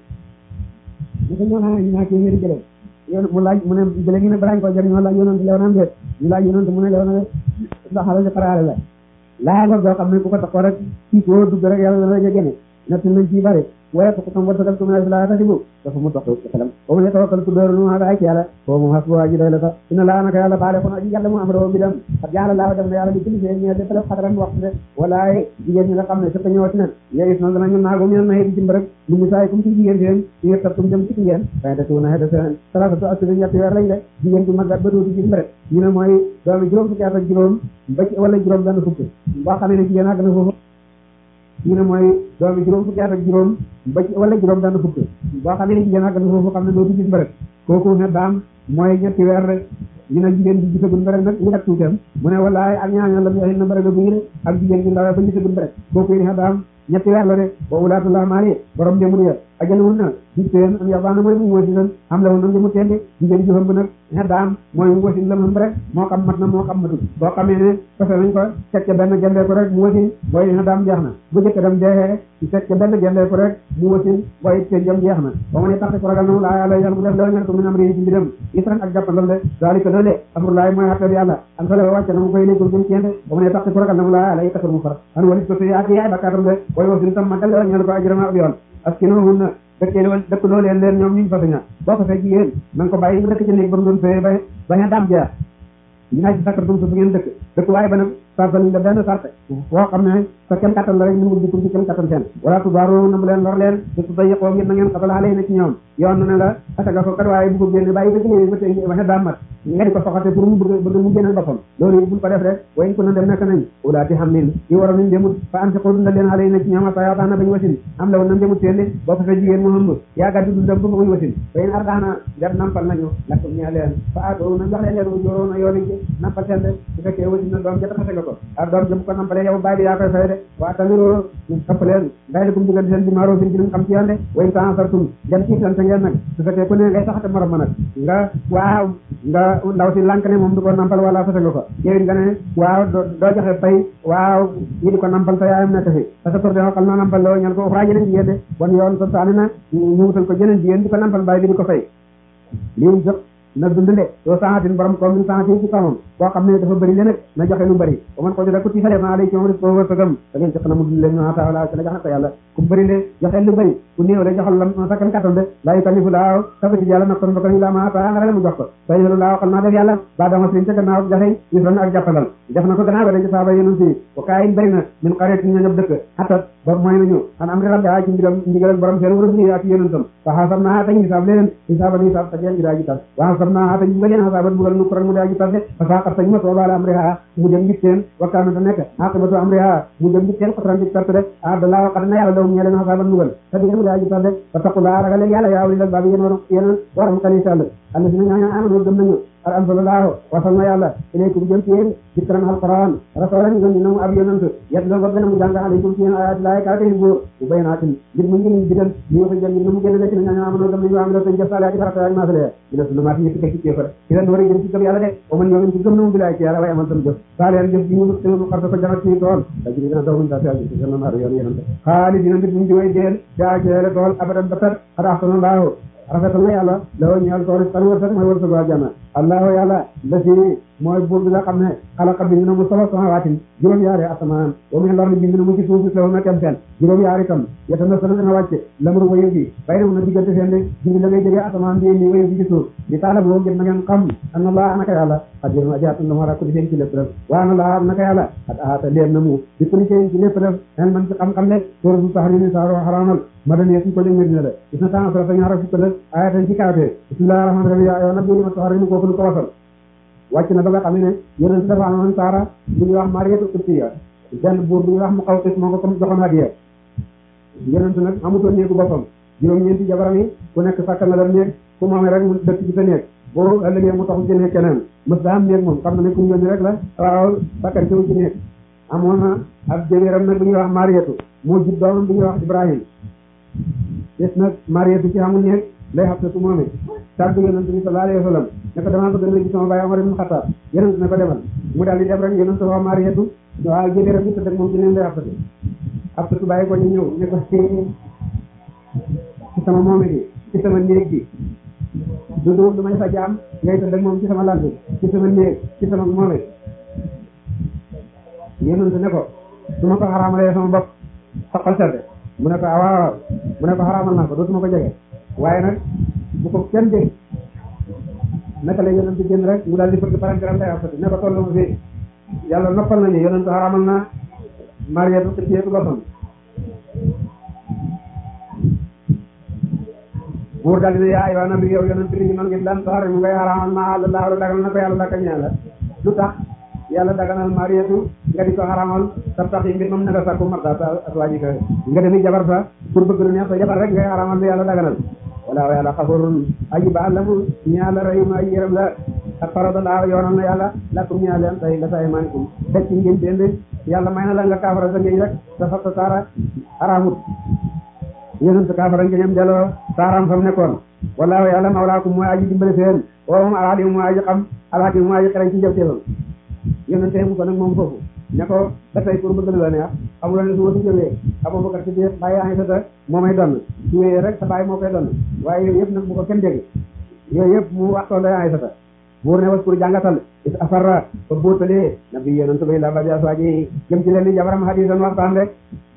ñu ko ñoo naa ñu naa téeméeri gëlëm yoon mu laaj mu ne jële ngi ne balaañ ko jëriñoo laaj yonent lew na am déet ñu laaj yonent mu ne lew na de ndax xale si xaraale la laa nga goo xam ne ku ko taxoo rek kii koo dugg rek yàlla dana la génne natt nañ ci bari waaye ko tam warsagal ko mu la tasibu dafa mu toq ci xelam ba mu ne tawakkal ku dóor nu ada ay ci yàlla foo mu xas bu waa ji doy la sax ina laa naka yàlla baale ko aji yàlla mu am roo bi dem ak yàlla laa def na yàlla di kilifee ñe defal xadaran waxtu de walaay jigéen ñi nga xam ne sëpp ñëwati na léegi noonu danañu naago mi na ci rek lu mu saay comme ci jigéen seen ci ngir tab tum jëm ci ngeen waaye da tuuna da seen salaatu asri ñetti weer lañ de jigéen bi magat ba dootu ci rek ñu ne mooy doomi juróom fukki at ak juróom ba ci wala juróom benn fukk boo xamee ne jigéen àgg na foofu ñu ne mooy doomi juróom fukki at ak juróom ba ci wala juróom benn fukk boo xamee ne jigéen àgg na foofu xam ne dootu gis mbërëg kooku ne daam mooy ñetti weer rek ñu ne jigéen bi gisagul mbërëg nag ñu nekk tuuteem mu ne walaay ak ñaaño la yoxin na mbërëg bu ñu ne ak jigéen bi ndawee ba gisagul mbërëg kooku ne daam ñetti weer la de wa ulaatullah maali borom jëmur ya ajalul na dig teen am yabaana mooy mu wasi lan am la woon na jëmu tendi jigéen ji hëmb nag xeddaam mooy mu wasin lam hëmb rek moo xam mat na moo xam matul boo xamee ne parce que nañ ko teg ca benn gendee ko rek mu wasin booy xeddaam jeex na bu jëkk dem deexee ci teg ca benn gendee ko rek mu wasin booy te jëm jeex na ba mu ne tax ko ragal na mu laa yàlla yàlla mu def la ñan ko min am ri ci mbiram isran ak jàppandal de zalika loole amrullahi mooy xatte bi yàlla an sala wàcce na mu koy léegul jëm cende ba mu ne tax ko ragal na mu laa yàlla yëkkatar mu far an walis ko suy ak yaay bakkaatam de booy wasin tam magal la ñan ko ajrama ab yoon askinoohunna dëkkee wala dëkk loo leen leen ñoom ñu fase ña boo fase jigéen na nga ko bàyyi mu dëkk ci néeg ba mu doon fee ba bañ a daam jeex dinaa ci sakkatum su ngeen dëkk dëkk waaye ba nag sartal la benn sarte boo xam ne sa kenn kattan la rek ñu ngi dikkum ci kenn kattan seen wala tubaaru na mu leen lor leen te su dayiqoo ngir na ngeen xatal xale na ci ñoom yoon na ne la asaga ko kat waaye bu ko génne bàyyi ba ci léegi ba tey bañ a daam mat nga di ko soxate pour mu bëgg bëgg mu génnal boppam loolu buñ ko def rek wayn ko na dem nekk nañ ulaati xam nin yi waroon nañ demut fa am si ko dundal leen xale na ci ñoom asa yaataana bañ wasin am la woon nañ demut seen di boo fa jigéen mu hëmb yaagat di dundam ba fa muy wasin wayn ardaana def nampal nañu lakkum ñee leen fa aatoo na jox leen leen ujóoroo na yooni nampal seen de su fekkee wasin na doom jota xase nga ko ak doom jëm ko nampalee yow bàyyi bi yaa koy fay de waa tamiro kapp leen day kum digal seen bi maaroo fin ci lu xam ci yoon de wayn tan sartum dem ciitlante ngeen nag su fekkee ku ne ngay saxate morom ma nag nga waaw nga ndaw si lànk ne moom du ko nampal wala fase nga ko yow nga ne waaw doo joxe fay waaw ñi di ko nampal te yaayam nekk fi parce que pour de xal na nampal loo ñan ko uxraa jeneen jigéen de bon yoon sa saani na ñu wutal ko jeneen jigéen di ko nampal bàyyi bi di ko fay lii jëpp na dund de soo saatin borom ko min saati ci kawam boo xam ne dafa bëri le nag na joxe lu bëri ba man ko joxe ku ci sale na lay ci moom rek ko wërsëgam da ngeen jox na mu dund leen ñoo taala ci la jox na ko yàlla ku bëri le joxe lu bëri ku néew le joxal la sa kan kattan de laa yukallifu laahu tafa ci yàlla nafsan bakkan illaa maa ataahaa nga mu jox ko tay lu laahu xam naa def yàlla ba dama seen ca gannaaw joxe yusran ak jàppalal def na ko gannaaw de ci saaba yonent yi wa kaayin bëri na min qaryat ñu ñëpp dëkk hatta ba mooy nañu an am rabbi ci ndigal ndigal borom seen wërëm ni ak yonentam fa xasabnaa tañ hisaab leen hisaaban hisaab ta jeen gi daa ji tas wa xasabnaa tañ bugal leen xasaaban bugal nu kuran mu daa ji tas de fa saqat tañ ma soobaale amriha mu jëm ngit seen wakkaana ta nekk aqibatu amriha mu jëm ngit seen xotran di perte de abdallah waxat na yàlla daw ñee leen xasaaban bugal ta digal mu daa ji tas de fa taqulaa ragal leen yàlla yaa ulil albaabi yéen war yéen waram kan insha Allah alla si na ñooñu amanu gëm nañu ar anzalallahu wasal na yàlla ilaykum jëm ci yéen dikran alquran rasulan ngeen dina mu ab yonent yet la ba gën a mu jàng alaykum ci yéen ayatillahi kaate yu góor bu baynaatin ngir mu ngeen bidal ñu ko jël ngir mu génn ci ñooñu amanu gëm nañu am la tan jëfale ak farata ak naafile dina sunu maati ñetti ci kéefar ci leen war a jëm ci gëm yàlla de o man ñoo ci gëm na mu bilaay ci yàlla way amal tan jëf saaleen jëf ji ñu teewul xarta ko jamat ci tool da ji dina daw ñu ta ci ci gëna maaru yoon yonent xaali dina nit ñu way deel daa jeele tool abadan batar xada sallallahu rafetal na yàlla lawo ñeel tool tan wërsëg mooy wërsëg waa jana allahu yàlla la si mooy buur bi nga xam ne xalaqa bi ñu ne mu solo samawaatin juróom-yaari asamaan wa min al-ardi bind na mu ci suuf si law na kem seen juróom-yaari tam yeta na solo dana wàcce lamru wayu gi bay na mu na diggante seen de jigi la ngay jógee asamaan bi nii wayu gi ci suuf di taala boo ngir na ngeen xam an allah naka yàlla xadirun ajaatun la mara kulli seen ci lépp def wa an allah naka yàlla at aata leen na mu di kulli seen ci lépp def xel man ci xam-xam ne sóoratu tahrim saaro xaraamal madaniya suñ ko jëg Medina la gis na temps solo ñaar fukk la ayatan ci kaawtee bismillahir rahmanir rahim yaa ayyuhan nabiyyu lima tuharrimu kooku lu ko wasal wàcc na ba nga xam ne yonent dafa amoon saara bu ñuy wax Mariyatu Qibtiya benn buur bu ñuy wax Muqawqis moo ko comme joxoon hadiya yonent nag amutoon néegu boppam juróom-ñeenti jabaram yi ku nekk sàkk na la néeg ku moomee rek mu dëkk ci sa néeg boo ëllëgee mu taxu ci néeg keneen mës da am néeg moom xam na ne ku ñu yónni rek la waaw sàkkan ci ci néeg amoon na ak jëwéeram nag bu ñuy wax Mariyatu moo jub doomam bu ñuy wax Ibrahim des nag Mariyatu ci amul néeg lay xam tu moomee tàggu yonent bi sallallahu alayhi wa sallam ne ko damaa bëgg na gis sama baay Omar ibn Khattab yonent ne ko demal mu daal di dem rek yonent wax Mariyatu waaw jëbeeram bi tëdd ak moom ci neen lay xabtatu xabtatu bàyyi ko ñu ñëw ne ko ci sama moome gi ci sama néeg bi du du du may sa jaam ngay tëdd ak moom ci sama lal bi ci sama néeg ci sama moome yonent ne ko su ma ko xaraamalee sama bopp soxal sedd mu ne ko waaw mu ne ko xaraamal naa ko dootuma ko jege waaye nag bu ko kenn dégg naka la yonent bi génn rek mu daal di fëgg paranteram day afati ne ko tollu ma fi yàlla noppal nañu yonent xaramal na Mariyatu Qibtiya boppam buur daal di ne yaa ayyuhan nabiyyu yow yonent bi ñu noon ngi lan soxare mu ngay xaramal ma Allah la daganal na ko yàlla dakka ñaala lu tax yàlla daganal Mariyatu nga di ko xaramal sab tax yi mbir moom nanga sakku marda aswaaji ka nga demi jabar sa pour bëgg lu neex sa jabar rek ngay xaramal lu yàlla daganal wala yàlla xafarun aji baal la mu ñaala rahim aji yërëm la ak faradalaa yoonal na yàlla lakum ñaa leen tay la tay manikum dec ci ngeen dende yàlla may na la nga kaafara sa ngeen rek sa fa sa saara araamut yonent kaafara ngeen delloo saaram fa mu nekkoon wala yàlla mawlaakum mooy aji dimbale seen woo moom alalim mooy aji xam alhakim mooy aji xereñ ci jëfteefam yonente mu ko nag moom foofu ne ko ba tey pour bëgg la neex xamuloo ne su ma si jógee Abubakar si biir bàyyi Aysata moo may donn su wéyee rek sa bàyyi moo koy donn waaye yooyu yëpp nag bu ko kenn dégg yooyu yëpp mu waxtoon day Aysata buur ne was pour jàngatal is afarra ba bóotalee nabi yonent bay la ba jaswaaji jëm ci leen di jabaram hadisan waxtaan rek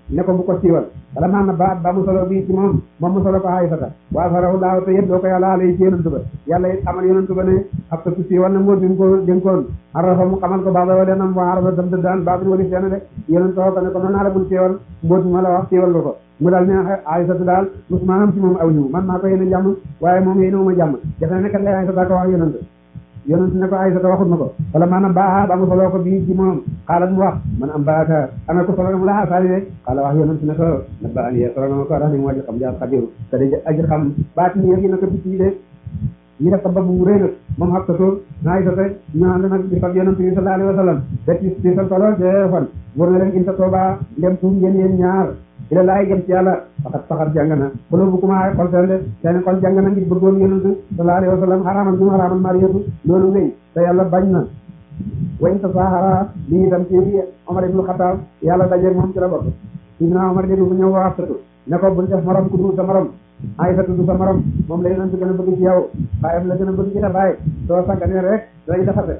ne ko bu ko siiwal wala maan na baat ba mu solo bii ci moom moom mu solo ko Aysata waa farahu laaw te yëpp doo ko yàlla alay ci yonantu ba yàlla it xamal yonantu ba ne ab ta ku siiwal na mbóot bi mu ko dénkoon arafa mu xamal ko baaba wala nam waa arafa dam daan baabin wali fenn de yonantu ko ne ko noonu naa la bul siiwal mbóot bi ma la wax siiwal nga ko mu daal ne Aysata daal musuma am ci moom aw ñëw man maa ko yéene jàmm waaye moom yéene ma jàmm def na ne kat lay Aysata ko wax yonantu yonent ne ko Aysata waxut ma ko wala maanaam baa ba mu soloo ko bii ci moom xaalat mu wax man am baaka ana ko solo mu la saali de xaala wax yonent ne ko na ba ani solo ma ko dax ni mu waji xam jaar xabiru te de aji xam baati ni yëgi na ko biti de ñi def ko ba bu rëy nag moom xam tato Aysata ñu ànd nag di fag yonent bi sallallahu alayhi wa sallam de ci ci sa solo de fan war na leen inta tooba ndem tuub ngeen yéen ñaar ila laay jëm ci yàlla faxat faxat jàng na xolo bu commencé xol seen de seen xol jàng na ngir bëggoon yonent sallallahu alayhi wa sallam xaraamal bi mu xaraamal mariyatu loolu wéy te yàlla bañ na wañ ta saxara lii itam ci Omar ibn Khattab yàlla dajeeg moom ci la bokk sidina Omar dégg bu ñëw wax tatu ne ko buñ def morom ku dul sa morom Aysatu du sa morom moom la yonent gën a bëgg ci yow baayam la gën a bëgg ci dafaay soo sàgganee rek dalañ defarte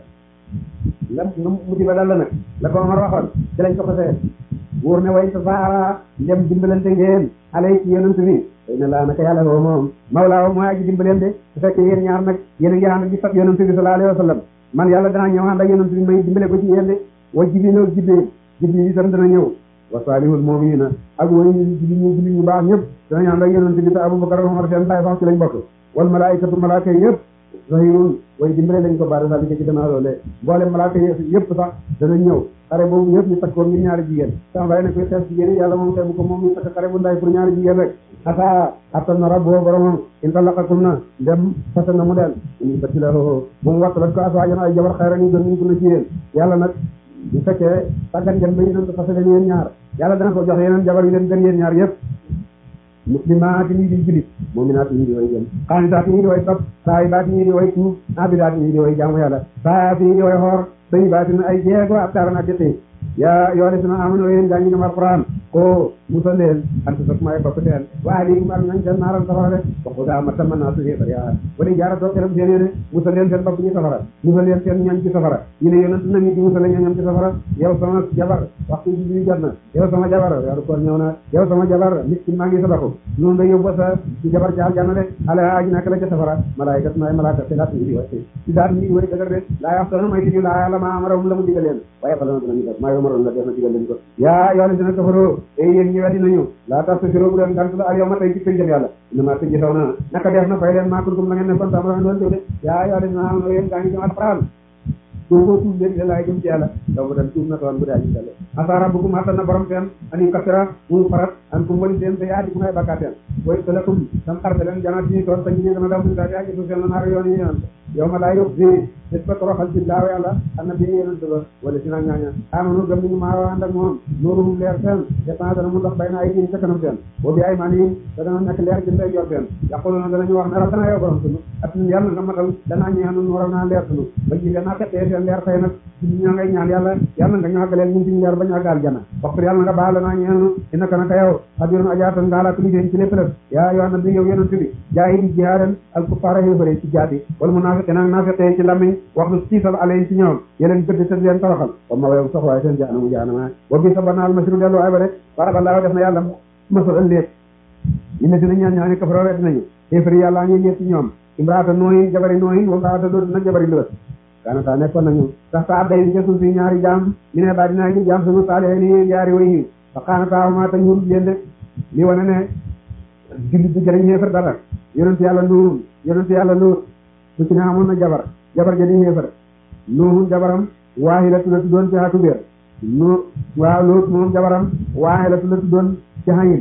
lam musiba dal la nag la ko Omar waxoon ci lañ ko xosee buur ne way ta saara ndem dimbalante ngeen alay ci yonent bi day na laa naka yàlla woo moom mawlaa mooy aji dimbaleen de su fekkee yéen ñaar nag yéen a ngi ànd di fat yonent bi sallallahu alayhi wa sallam man yàlla danaa ñëw ànd ak yonent bi may dimbale ko ci yéen de wa jibiloo jibbee jibbi itam dana ñëw wa saalihul mu'miniina ak way jibi ñu jibi ñu baax ñëpp danañ ànd ak yonent bi te Abubakar Umar seen baay sax ci lañ bokk wal malaa'ikatu malaaka yëpp zahirun way dimbale lañ ko baara sa ci gannaaw loole boole malaaka yëpp sax dana ñëw xare boobu yëpp ñu takkoon ngir ñaari jigéen sama bàyyi ne koy xeex jigéen yi yàlla moom xeebu ko moom ñu takk xare bu nday pour ñaari jigéen rek ata attan na rabbo boromam in talaqakum na ndem fase na mu del ini batti la bu mu wattu la ko aswaajan ay jabar xayran yi gën ñu ko na ci yéen yàlla nag bu fekkee tàggat ngeen ba yéen fase leen yéen ñaar yàlla dana ko jox yeneen jabar yi leen gën yéen ñaar yëpp muslimaati ñi di julit mu'minaati ñi di way gëm qaanitaati ñi di way topp saayibaati ñi di way tuub aabidaati ñi di way jaamu yàlla saayaati ñi di way xoor sayyibaati ay jeego ab taaran ak jëtte yaa yoole suna amano yéen gaa ñi ngam alquran ko musal leen anta sak may bopp seen waa lii mar nañ seen naaral safara de waxu daa ma tamman naa suñu far yaa wala jaara toog keram seen yéene musal leen seen bopp ñi safara musal leen seen ñoñ ci safara ñu ne yonent na ni di musal ñoñam ci safara yow sama jabar waxtu bi jot na yow sama jabar weeru koor ñëw na yow sama jabar miskin maa ngi sabaxu noonu da yóbbu sa ci jabar ci aljanna de ala aji nak la ca safara malaaykat may malaaka sedaat ñi di wacce ci daat ñi way dëgër de laa wax tana may tiju laa yàlla ma amaram la mu digal leen waaye fa la na dinañu def maa yow maroon la def na digal leen ko yaa yoole dina kafaro e yéen ñi weddi nañu laa tax sa siro bu leen gant la ak yow ma tey ci pénjam yàlla ina maa tëjji taw na naka def na fay leen maa kuntum la ngeen ne kon tam doon doon de yaa yoole dina am yéen gaa ngi jëm alquran tuuboo tuub leen ilaay jëm ci yàlla daw ba dem tuub na toon bu daa ji sell asa rabbukum attan na borom seen ani kasira mu farat an kum wali seen te yaati ku may bakkaateen way talakum tam xarte leen janaat yi toon tañ ñi dana daw mu daa yaa gisu seen la naar yoon yi yoon yow ma laa yóbbu fii nit ba toroxal ci laaw yàlla am na bi yonent ba wala si na ñaaña amanu gëm nañu maa ànd ak moom nooruhum leer seen dépend dana mu dox bay na ay diin ca kanam seen boo bi ay man yi da dana nekk leer ci ndey jor seen yaquluna danañu wax ne rabbana yow borom sunu at ñun yàlla nga matal danaa ñaan nu waral naa leer sunu ba ji danaa fekkee seen leer tey nag ñoo ngay ñaan yàlla yàlla nga ñu àggaleel ñun suñu leer ba ñu àggal jana waxtu yàlla nga baal naa ñeenu ina kana ka yow xabirun ajaatan nga ala kulli shay'in ci lépp lépp yaa yoo na bi yow yonent bi jaay di jihaadan al kuffara xéefare ci jaati wala munaafiqiina ak naafiqee ci lamiñ wax lu siisal aleen ci ñoom yeleen gëdd te leen toroxal wa ma yow sax waaye seen jaanamu jaanama wa bi sa banaal masiru dellu ay ba de barakallahu def na yàlla masal ëllëg ñu ne dina ñaan ñaani kafara wet nañu xéefari yàlla ngi ñeet ci ñoom imraata nooyin jabari nooyin wa imraata loolu nag jabari lëwët kaanata nekkoon nañu tax ta abday ni ca suuf si ñaari jaam mi ne ba dinaa ñu jaam suñu saalihe ni yaari way yi fa kaanata ma tañ hurut leen de li wane ne jullit bi jëriñ xéefar dara yonent yàlla nuur yonent yàlla nuur su ci ne amoon na jabar jabar ja di xéefar nuuhun jabaram waaxi la tudda tuddoon ci xatu béer nu waaw loolu moom jabaram waaxi la tudda tuddoon ci xayin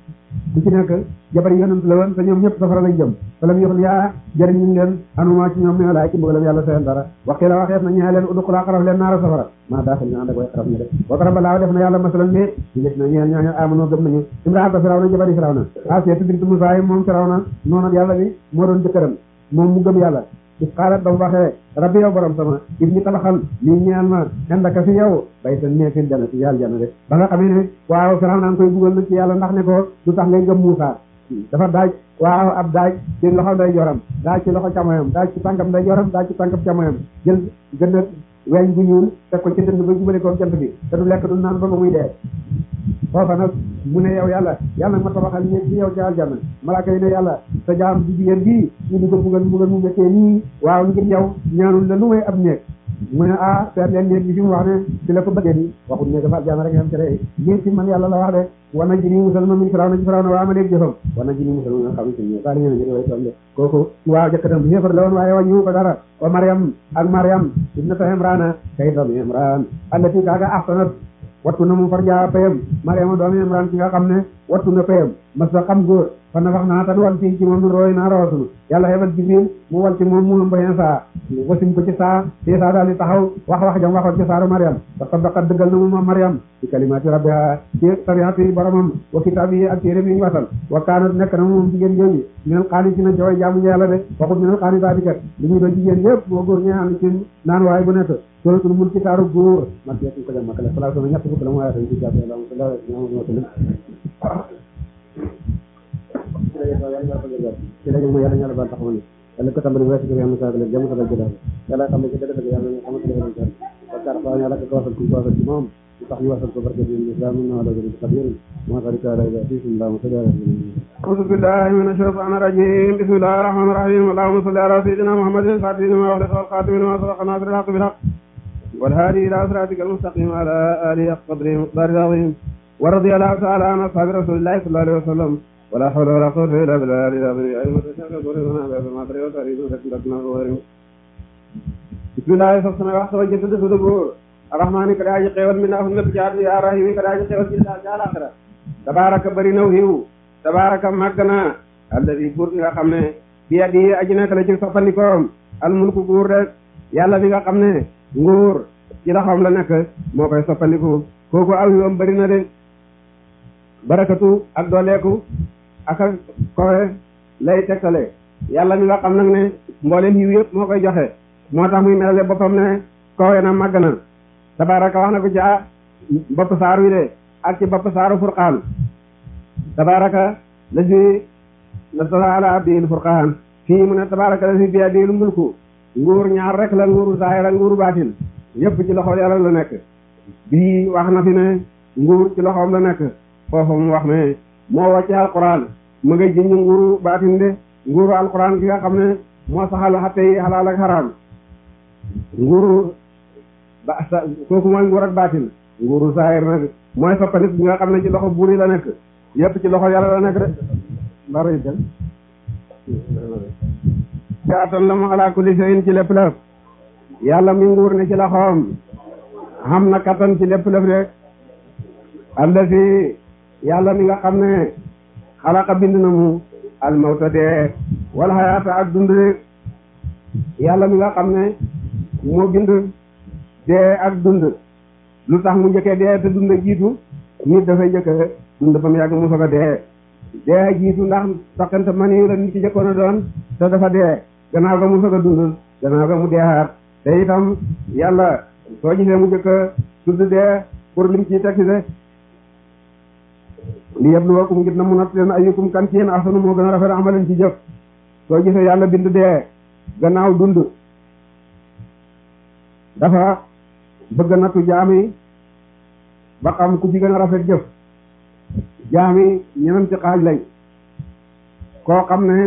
ku ci nekk jabar yonent la woon te ñoom ñëpp safara lañ jëm te lam yoxul yaa jëriñuñ leen anuma ci ñoom ne laay ci mbugalam yàlla seen dara waxi la waxeef na ñexe leen uduxulaa xaraf leen naara safara maa daaxil ñu ànd ak way xaraf ñe de wakara balaaw def na yàlla masalan ne ñu gis na ñeen ñooñu amanoo gëm nañu imraata firawna jabari firawna Asiyatu bintu Musaa moom firawna noonu yàlla bi moo doon jëkkëram moom mu gëm yàlla is xaalat ba mu waxee rabbi yow borom sama it ñi tabaxal lii ñeel ma indaka fi yow bay sa neefin dana ci yàlla jana de ba nga xamee ne waaw firawna ngi koy dugal nag ci yàlla ndax ne ko du tax ngay gëm Muusaa dafa daaj waaw ab daaj ci loxo nday joram daaj ci loxo camoyam daaj ci tànkam nday joram daaj ci tànkam camoyam jël gën a weñ bu ñuul teg ko ci dënd ba jubale ko jant bi te du lekk du naan ba ba muy dee foofa nag mu ne yow yàlla yàlla nag ma tabaxal néeg ci yow ci aljanna malaaka yi ne yàlla sa jaam bi jigéen bii ñu di ko bugal bugal mu méttee nii waaw ngir yow ñaanul la lu may ab néeg mu ne ah seet leen néeg bi fi mu wax ne ci la ko bëggee di waxul néeg dafa aljanna rek xam ci rek lii ci man yàlla la wax de wana ji nii musal ma min firaw na ci firaw na waa ma léegi jëfam wana ji nii musal ma nga xam ne sa li ngeen jëri way tolle kooku waaw jëkkatam yéefar la woon waaye wàññiwu ko dara wa Mariam ak Mariam ibnata Imrana kay doomi Imran allati kaaga ahsanat wattu na mu farja payam Mariama doomi Imran ki nga xam ne wattu na payam mas la xam góor fa nafax naa tan wal fii ci moom rooy naa roosunu yàlla xebal Jibril mu wal ci moom mu ëmb Isaa wasim ko ci saa ci saa daal di taxaw wax wax jam waxoon ci saaru Mariam fa saddaqat dëggal na mu ma Mariam ci kalimaati rabbiha ci sariati boromam wa kitaabi ak téere mi ñu wasal wa kaanat nekk na moom jigéen jooju minal qaanitina jaway jaamu yàlla de waxut minal qaanitaati kat li ñuy doon jigéen yëpp moo góor ñaan ci naan waaye bu nekk suratul mulk taaru góor mak yeetuñ ko jam makale salaa sama ñett fukk la mu waaye tañ ci jàpp yàlla mo sallallahu alayhi wa sallam ci la mo yàlla ñala ba taxawal yàlla ko tambali weesu ko yàlla sa la jëm sa la jëdal yàlla xam ne ci dëgg dëgg yàlla ñu xamante ne ko bakar fa yàlla ko wasal ku wasal ci moom tax ñu wasal ko barke bi islam na la gëna xabir mo farika la ya fi sallallahu alayhi wa sallam a'udhu billahi minash shaitanir rajim bismillahir rahmanir rahim allahumma salli ala sayyidina muhammadin fatihil ma wa ala khatimin ma sabaqa nasrul haqq bil haqq wal hadi ila siratikal mustaqim ala alihi qadri miqdaril azim wa radiyallahu ta'ala an ashabi rasulillahi sallallahu alaihi wasallam ولا حول ولا قوة إلا بالله العلي العظيم بسم الله سبحانه وتعالى جل جلاله الرحمن كراج قيود من أهل الجار يا رحيم كراج قيود من الجار آخر تبارك برينه هو تبارك مكنا الذي بورنا خمنه بيدي أجنة كلجي سفنكم الملك بور يلا بيجا خمنه غور كلا خملا نك ما كي سفنكم كوكو أو يوم برينا ده بركته أقدالكوا aka kowe lay tegtale yàlla mi nga xam nag ne mboolem yiw yëpp moo koy joxe moo tax muy melale boppam ne kowe na màgg na tabaraka wax na ko ca bopp saar wi de ak ci bopp saaru furqaan tabaraka la si nasala ala abdil furqaan fii mu ne tabaraka la si bi adil mulku nguur ñaar rek la nguuru zaahir ak nguuru baatin yëpp ci loxol yàlla la nekk bii wax na fi ne nguur ci loxoom la nekk foofu mu wax ne moo wàcce alquran mu ngay jëñ nguuru baatin de nguuru alquran gi nga xam ne moo saxal xatte yi xalaal ak xaraam nguuru ba kooku mooy nguur ak baatin nguuru saahir nag mooy soppanik bi nga xam ne ci loxo buur yi la nekk yépp ci loxo yàlla la nekk de mbara yi del jaatan la mu ala kulli shay'in ci lépp lépp yàlla mi nguur ne ci loxoom xam na kattan ci lépp lépp de allasi yàlla mi nga xam ne xalaqa bind na mu almawta dee wala xayaata ak dund yàlla mi nga xam ne moo bind dee ak dund lu tax mu njëkkee dee te dund jiitu nit dafay njëkkee dund ba mu yàgg mu soog a dee dee jiitu ndax soqante man yi la nit ci jëkkoon a doon te dafa dee gannaaw ga mu soog a dund gannaaw ga mu deexaat te itam yàlla soo gisee mu njëkk a tudd dee pour lim ci teg si de li yabluwakum ngir na mu natt leen ayyukum kan ci yéen ahsanu moo gën a rafet amalan ci jëf soo gisee yàlla bind dee gannaaw dund dafa bëgg nattu jaami ba xam ku ci gën a rafet jëf jaami ñeneen ci xaaj lañ koo xam ne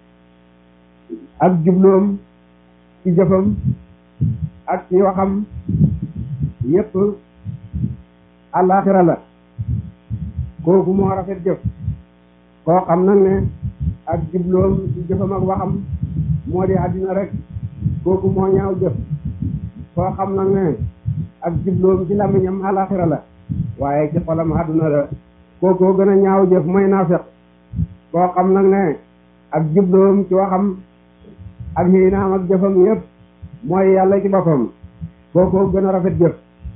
ak jubloom ci jëfam ak ci waxam yépp àllaaxira la kooku moo rafet jëf koo xam nag ne ak jubloom ci jëfam ak waxam moo di àddina rek kooku moo ñaaw jëf koo xam nag ne ak jubloom ci làmmiñam àllaaxira la waaye ci xolam àdduna la kooku gën a ñaaw jëf mooy naafeq koo xam nag ne ak jubloom ci waxam ak xiinaam ak jëfam yépp mooy yàlla ci boppam kooku gën a rafet jëf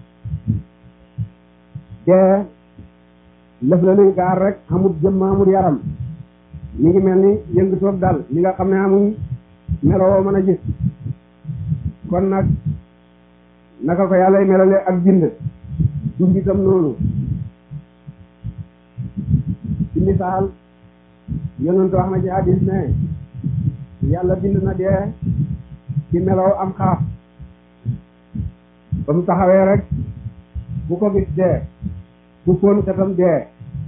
dee lëf la luy gaar rek amut jëmm amut yaram mi ngi mel ni yëngu toog dal li nga xam ne amuñ meloo mën a gis kon nag naka ko yàlla melale ak bind dund itam noonu ci misaal yonent wax na ci hadis ne yàlla bind na dee ci meloo am xaaf ba mu taxawee rek bu ko gis dee ku fóon xetam dee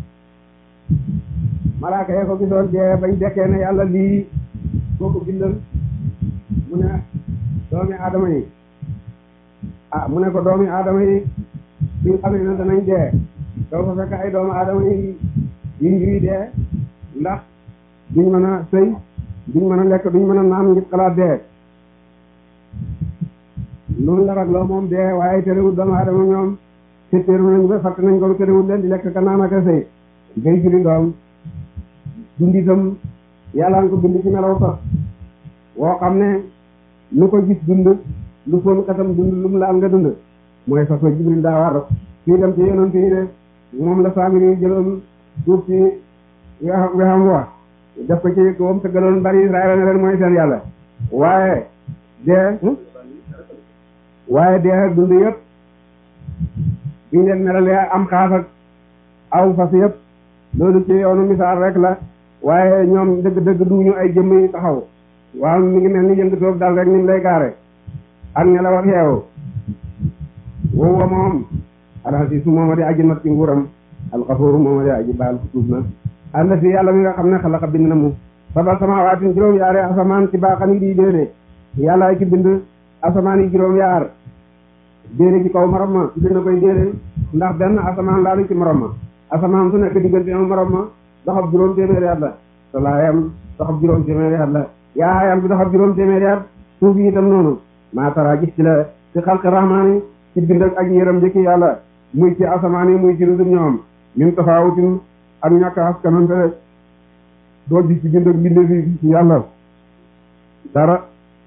malaaka yee ko gisoon dee bañ dekkee ne yàlla lii boo ko bindal mu ne doomi aadama yi ah mu ne ko doomi aadama yi bi nga xamee ne danañ dee doo ko fekk ay doomu aadama yi yi ngi dee ndax duñ mën a sëy duñ mën a lekk duñ mën a naan ngir xalaat dee noonu la rag loo moom dee waaye terewul doomu aadama ñoom setteeru nañ ba fàtte nañ ko terewul leen di lekk ka naan ak a sëy ngay juri doom dundi itam yàlla nga ko bind ci melaw sax woo xam ne lu ko gis dund lu foon xatam dund lu mu laal nga dund mooy fas wa Jibril daa war fii dem ci yonent yi de moom la saamir yi jëloon suuf ci wexam wexam wa def ko ci kawam te gënoon bari Israël ne leen mooy seen yàlla waaye dee waaye dee ak dund yëpp biñ leen melalee am xaaf ak aw fas yëpp loolu ci yoonu misaal rek la waaye ñoom dëgg-dëgg duñu ay jëmm yi taxaw waaw mi ngi mel ni yëngu toog dal rek ni mu lay gaare ak nelaw ak yeewu woowu moom alxasiisu mooma di aji not ci nguuram alxafuuru mooma di aji baal ku tuub na àll si yàlla mi nga xam ne xalaqa bind na mu sabal samawaatin juróom yaare asamaan ci baaxan yi di déedee yàlla ci bind asamaan yi juróom yaar déedee ci kaw morom ma bind na koy déedee ndax benn asamaan laalu ci morom ma asamaan su nekk diggante am morom ma doxab juróom téeméeri at la te laayam doxab juróom téeméeri at la yaayam bi doxab juróom téeméeri at suuf yi itam noonu maa tara gis ci la ci xalqi rahmaani ci bind ak ak yéram njëkki yàlla muy ci asamaan yi muy ci rudum ñoom min tafaawutin ak ñàkk askanante doo gis ci bind ak mbinde fi ci yàlla dara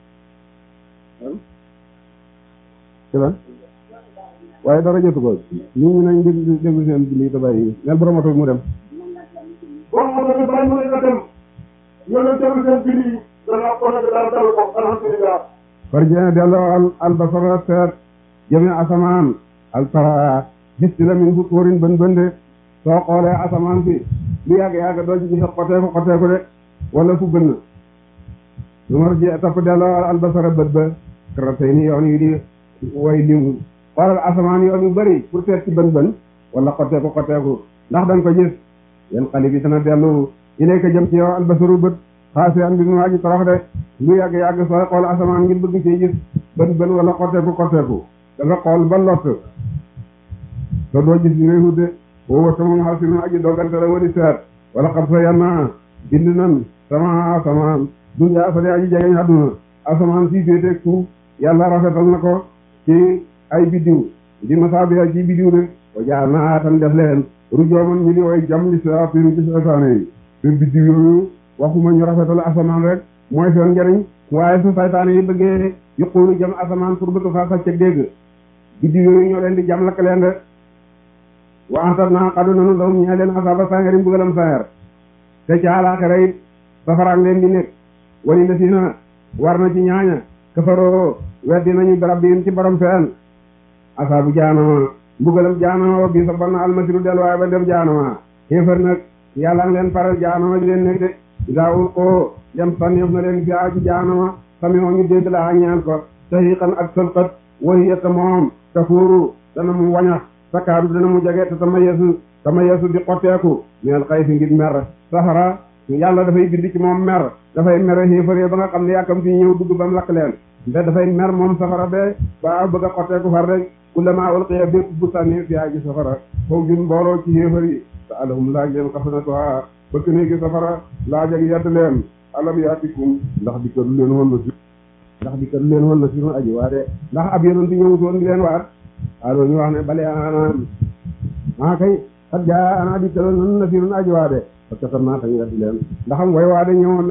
ci lan waaye dara jotu ko nit ñi nañ déglu déglu seen bind yi te bàyyi nel boromato mu dem boromato bi bàyyi mu ne nga dem ñoo déglu seen bind yi dana ko nekk dara dal ko alhamdulillah farjee delloo al albasara seet jëme asamaan al tara gis ci la min fu tóorin bën bënde soo xoolee asamaan si lu yàgg yàgg doo ci gis xoteeku xoteeku de wala fu bënn lu mar ji topp delloo al albasara bët ba karatay ni yoon yu di way limu xoolal asamaan yoon yu bëri pour seet ci bën bën wala xoteeku xoteeku ndax dañ ko gis yéen xali bi dana dellu ilayka jëm ci yow albasaru bët xaasi an bi mu aji torox de lu yàgg yàgg sooy xool asamaan ngir bëgg ci gis bën bën wala xoteeku xoteeku da nga xool ba lott te doo gis li ngay wute woowa ta moom xal si nu aji dogante la wari seet wala xam sa yanna bind nan sama asamaan dunya fa de aji jegeñ àdduna asamaan si féete suuf yàlla rafetal na ko ci ay biddiw di masaabiha ci biddiw de wa jaa naa tan def leen rujooman ñu di way jam li saafiru ci seytaane yi te biddiw yooyu waxuma ñu rafetal asamaan rek mooy seen njëriñ waaye su saytaane yi bëggee yuquunu jam asamaan pour bëgg faa sàcc dégg biddiw yooyu ñoo leen di jam lakk leen de wa antar naa xadu nanu dawum ñee leen asaaba sangari mbugalam sanger te ca àlaaxira it safaraang leen di nekk wali la si na war na ci ñaaña kafaroo weddi nañu barab bi ci borom seen asaabu jaanama mbugalam jaanama bi sa banna almasiru del waaye ba dem jaanama xéefar nag yàlla ngi leen faral jaanama di leen nekk de daawul ko dem sànneef na leen fi aji jaanama samihoo ñu dégg la ak ñaan ko taxiqan ak sëlqat wahiyata moom tafuuru dana mu wañax sakaadu dana mu jege te tama yeesu tama yeesu di xotteeku meel xay si ngir mer safara yàlla dafay bind ci moom mer dafay mere xéefar ba nga xam ne yàkkam fi ñëw dugg ba mu lakk leen nde dafay mer moom safara be ba bëgg a xotteeku far rek kullama ulqiya bépp bu sànni fi aji safara foofu jun mbooloo ci xéefar yi te alahum laaj leen xasanatuha bëkk néegi safara laaj ak yedd leen alam yaatikum ndax di ko du leen woon la si ndax di ko du leen woon la si nu aji waa de ndax ab yonent ñëwut woon di leen waat alors ñu wax ne bale ana maa kay xat jaa ana di ko doon na si nu aji waa de parce que tam naa tañ yedd leen ndax am way waa de ñëwoon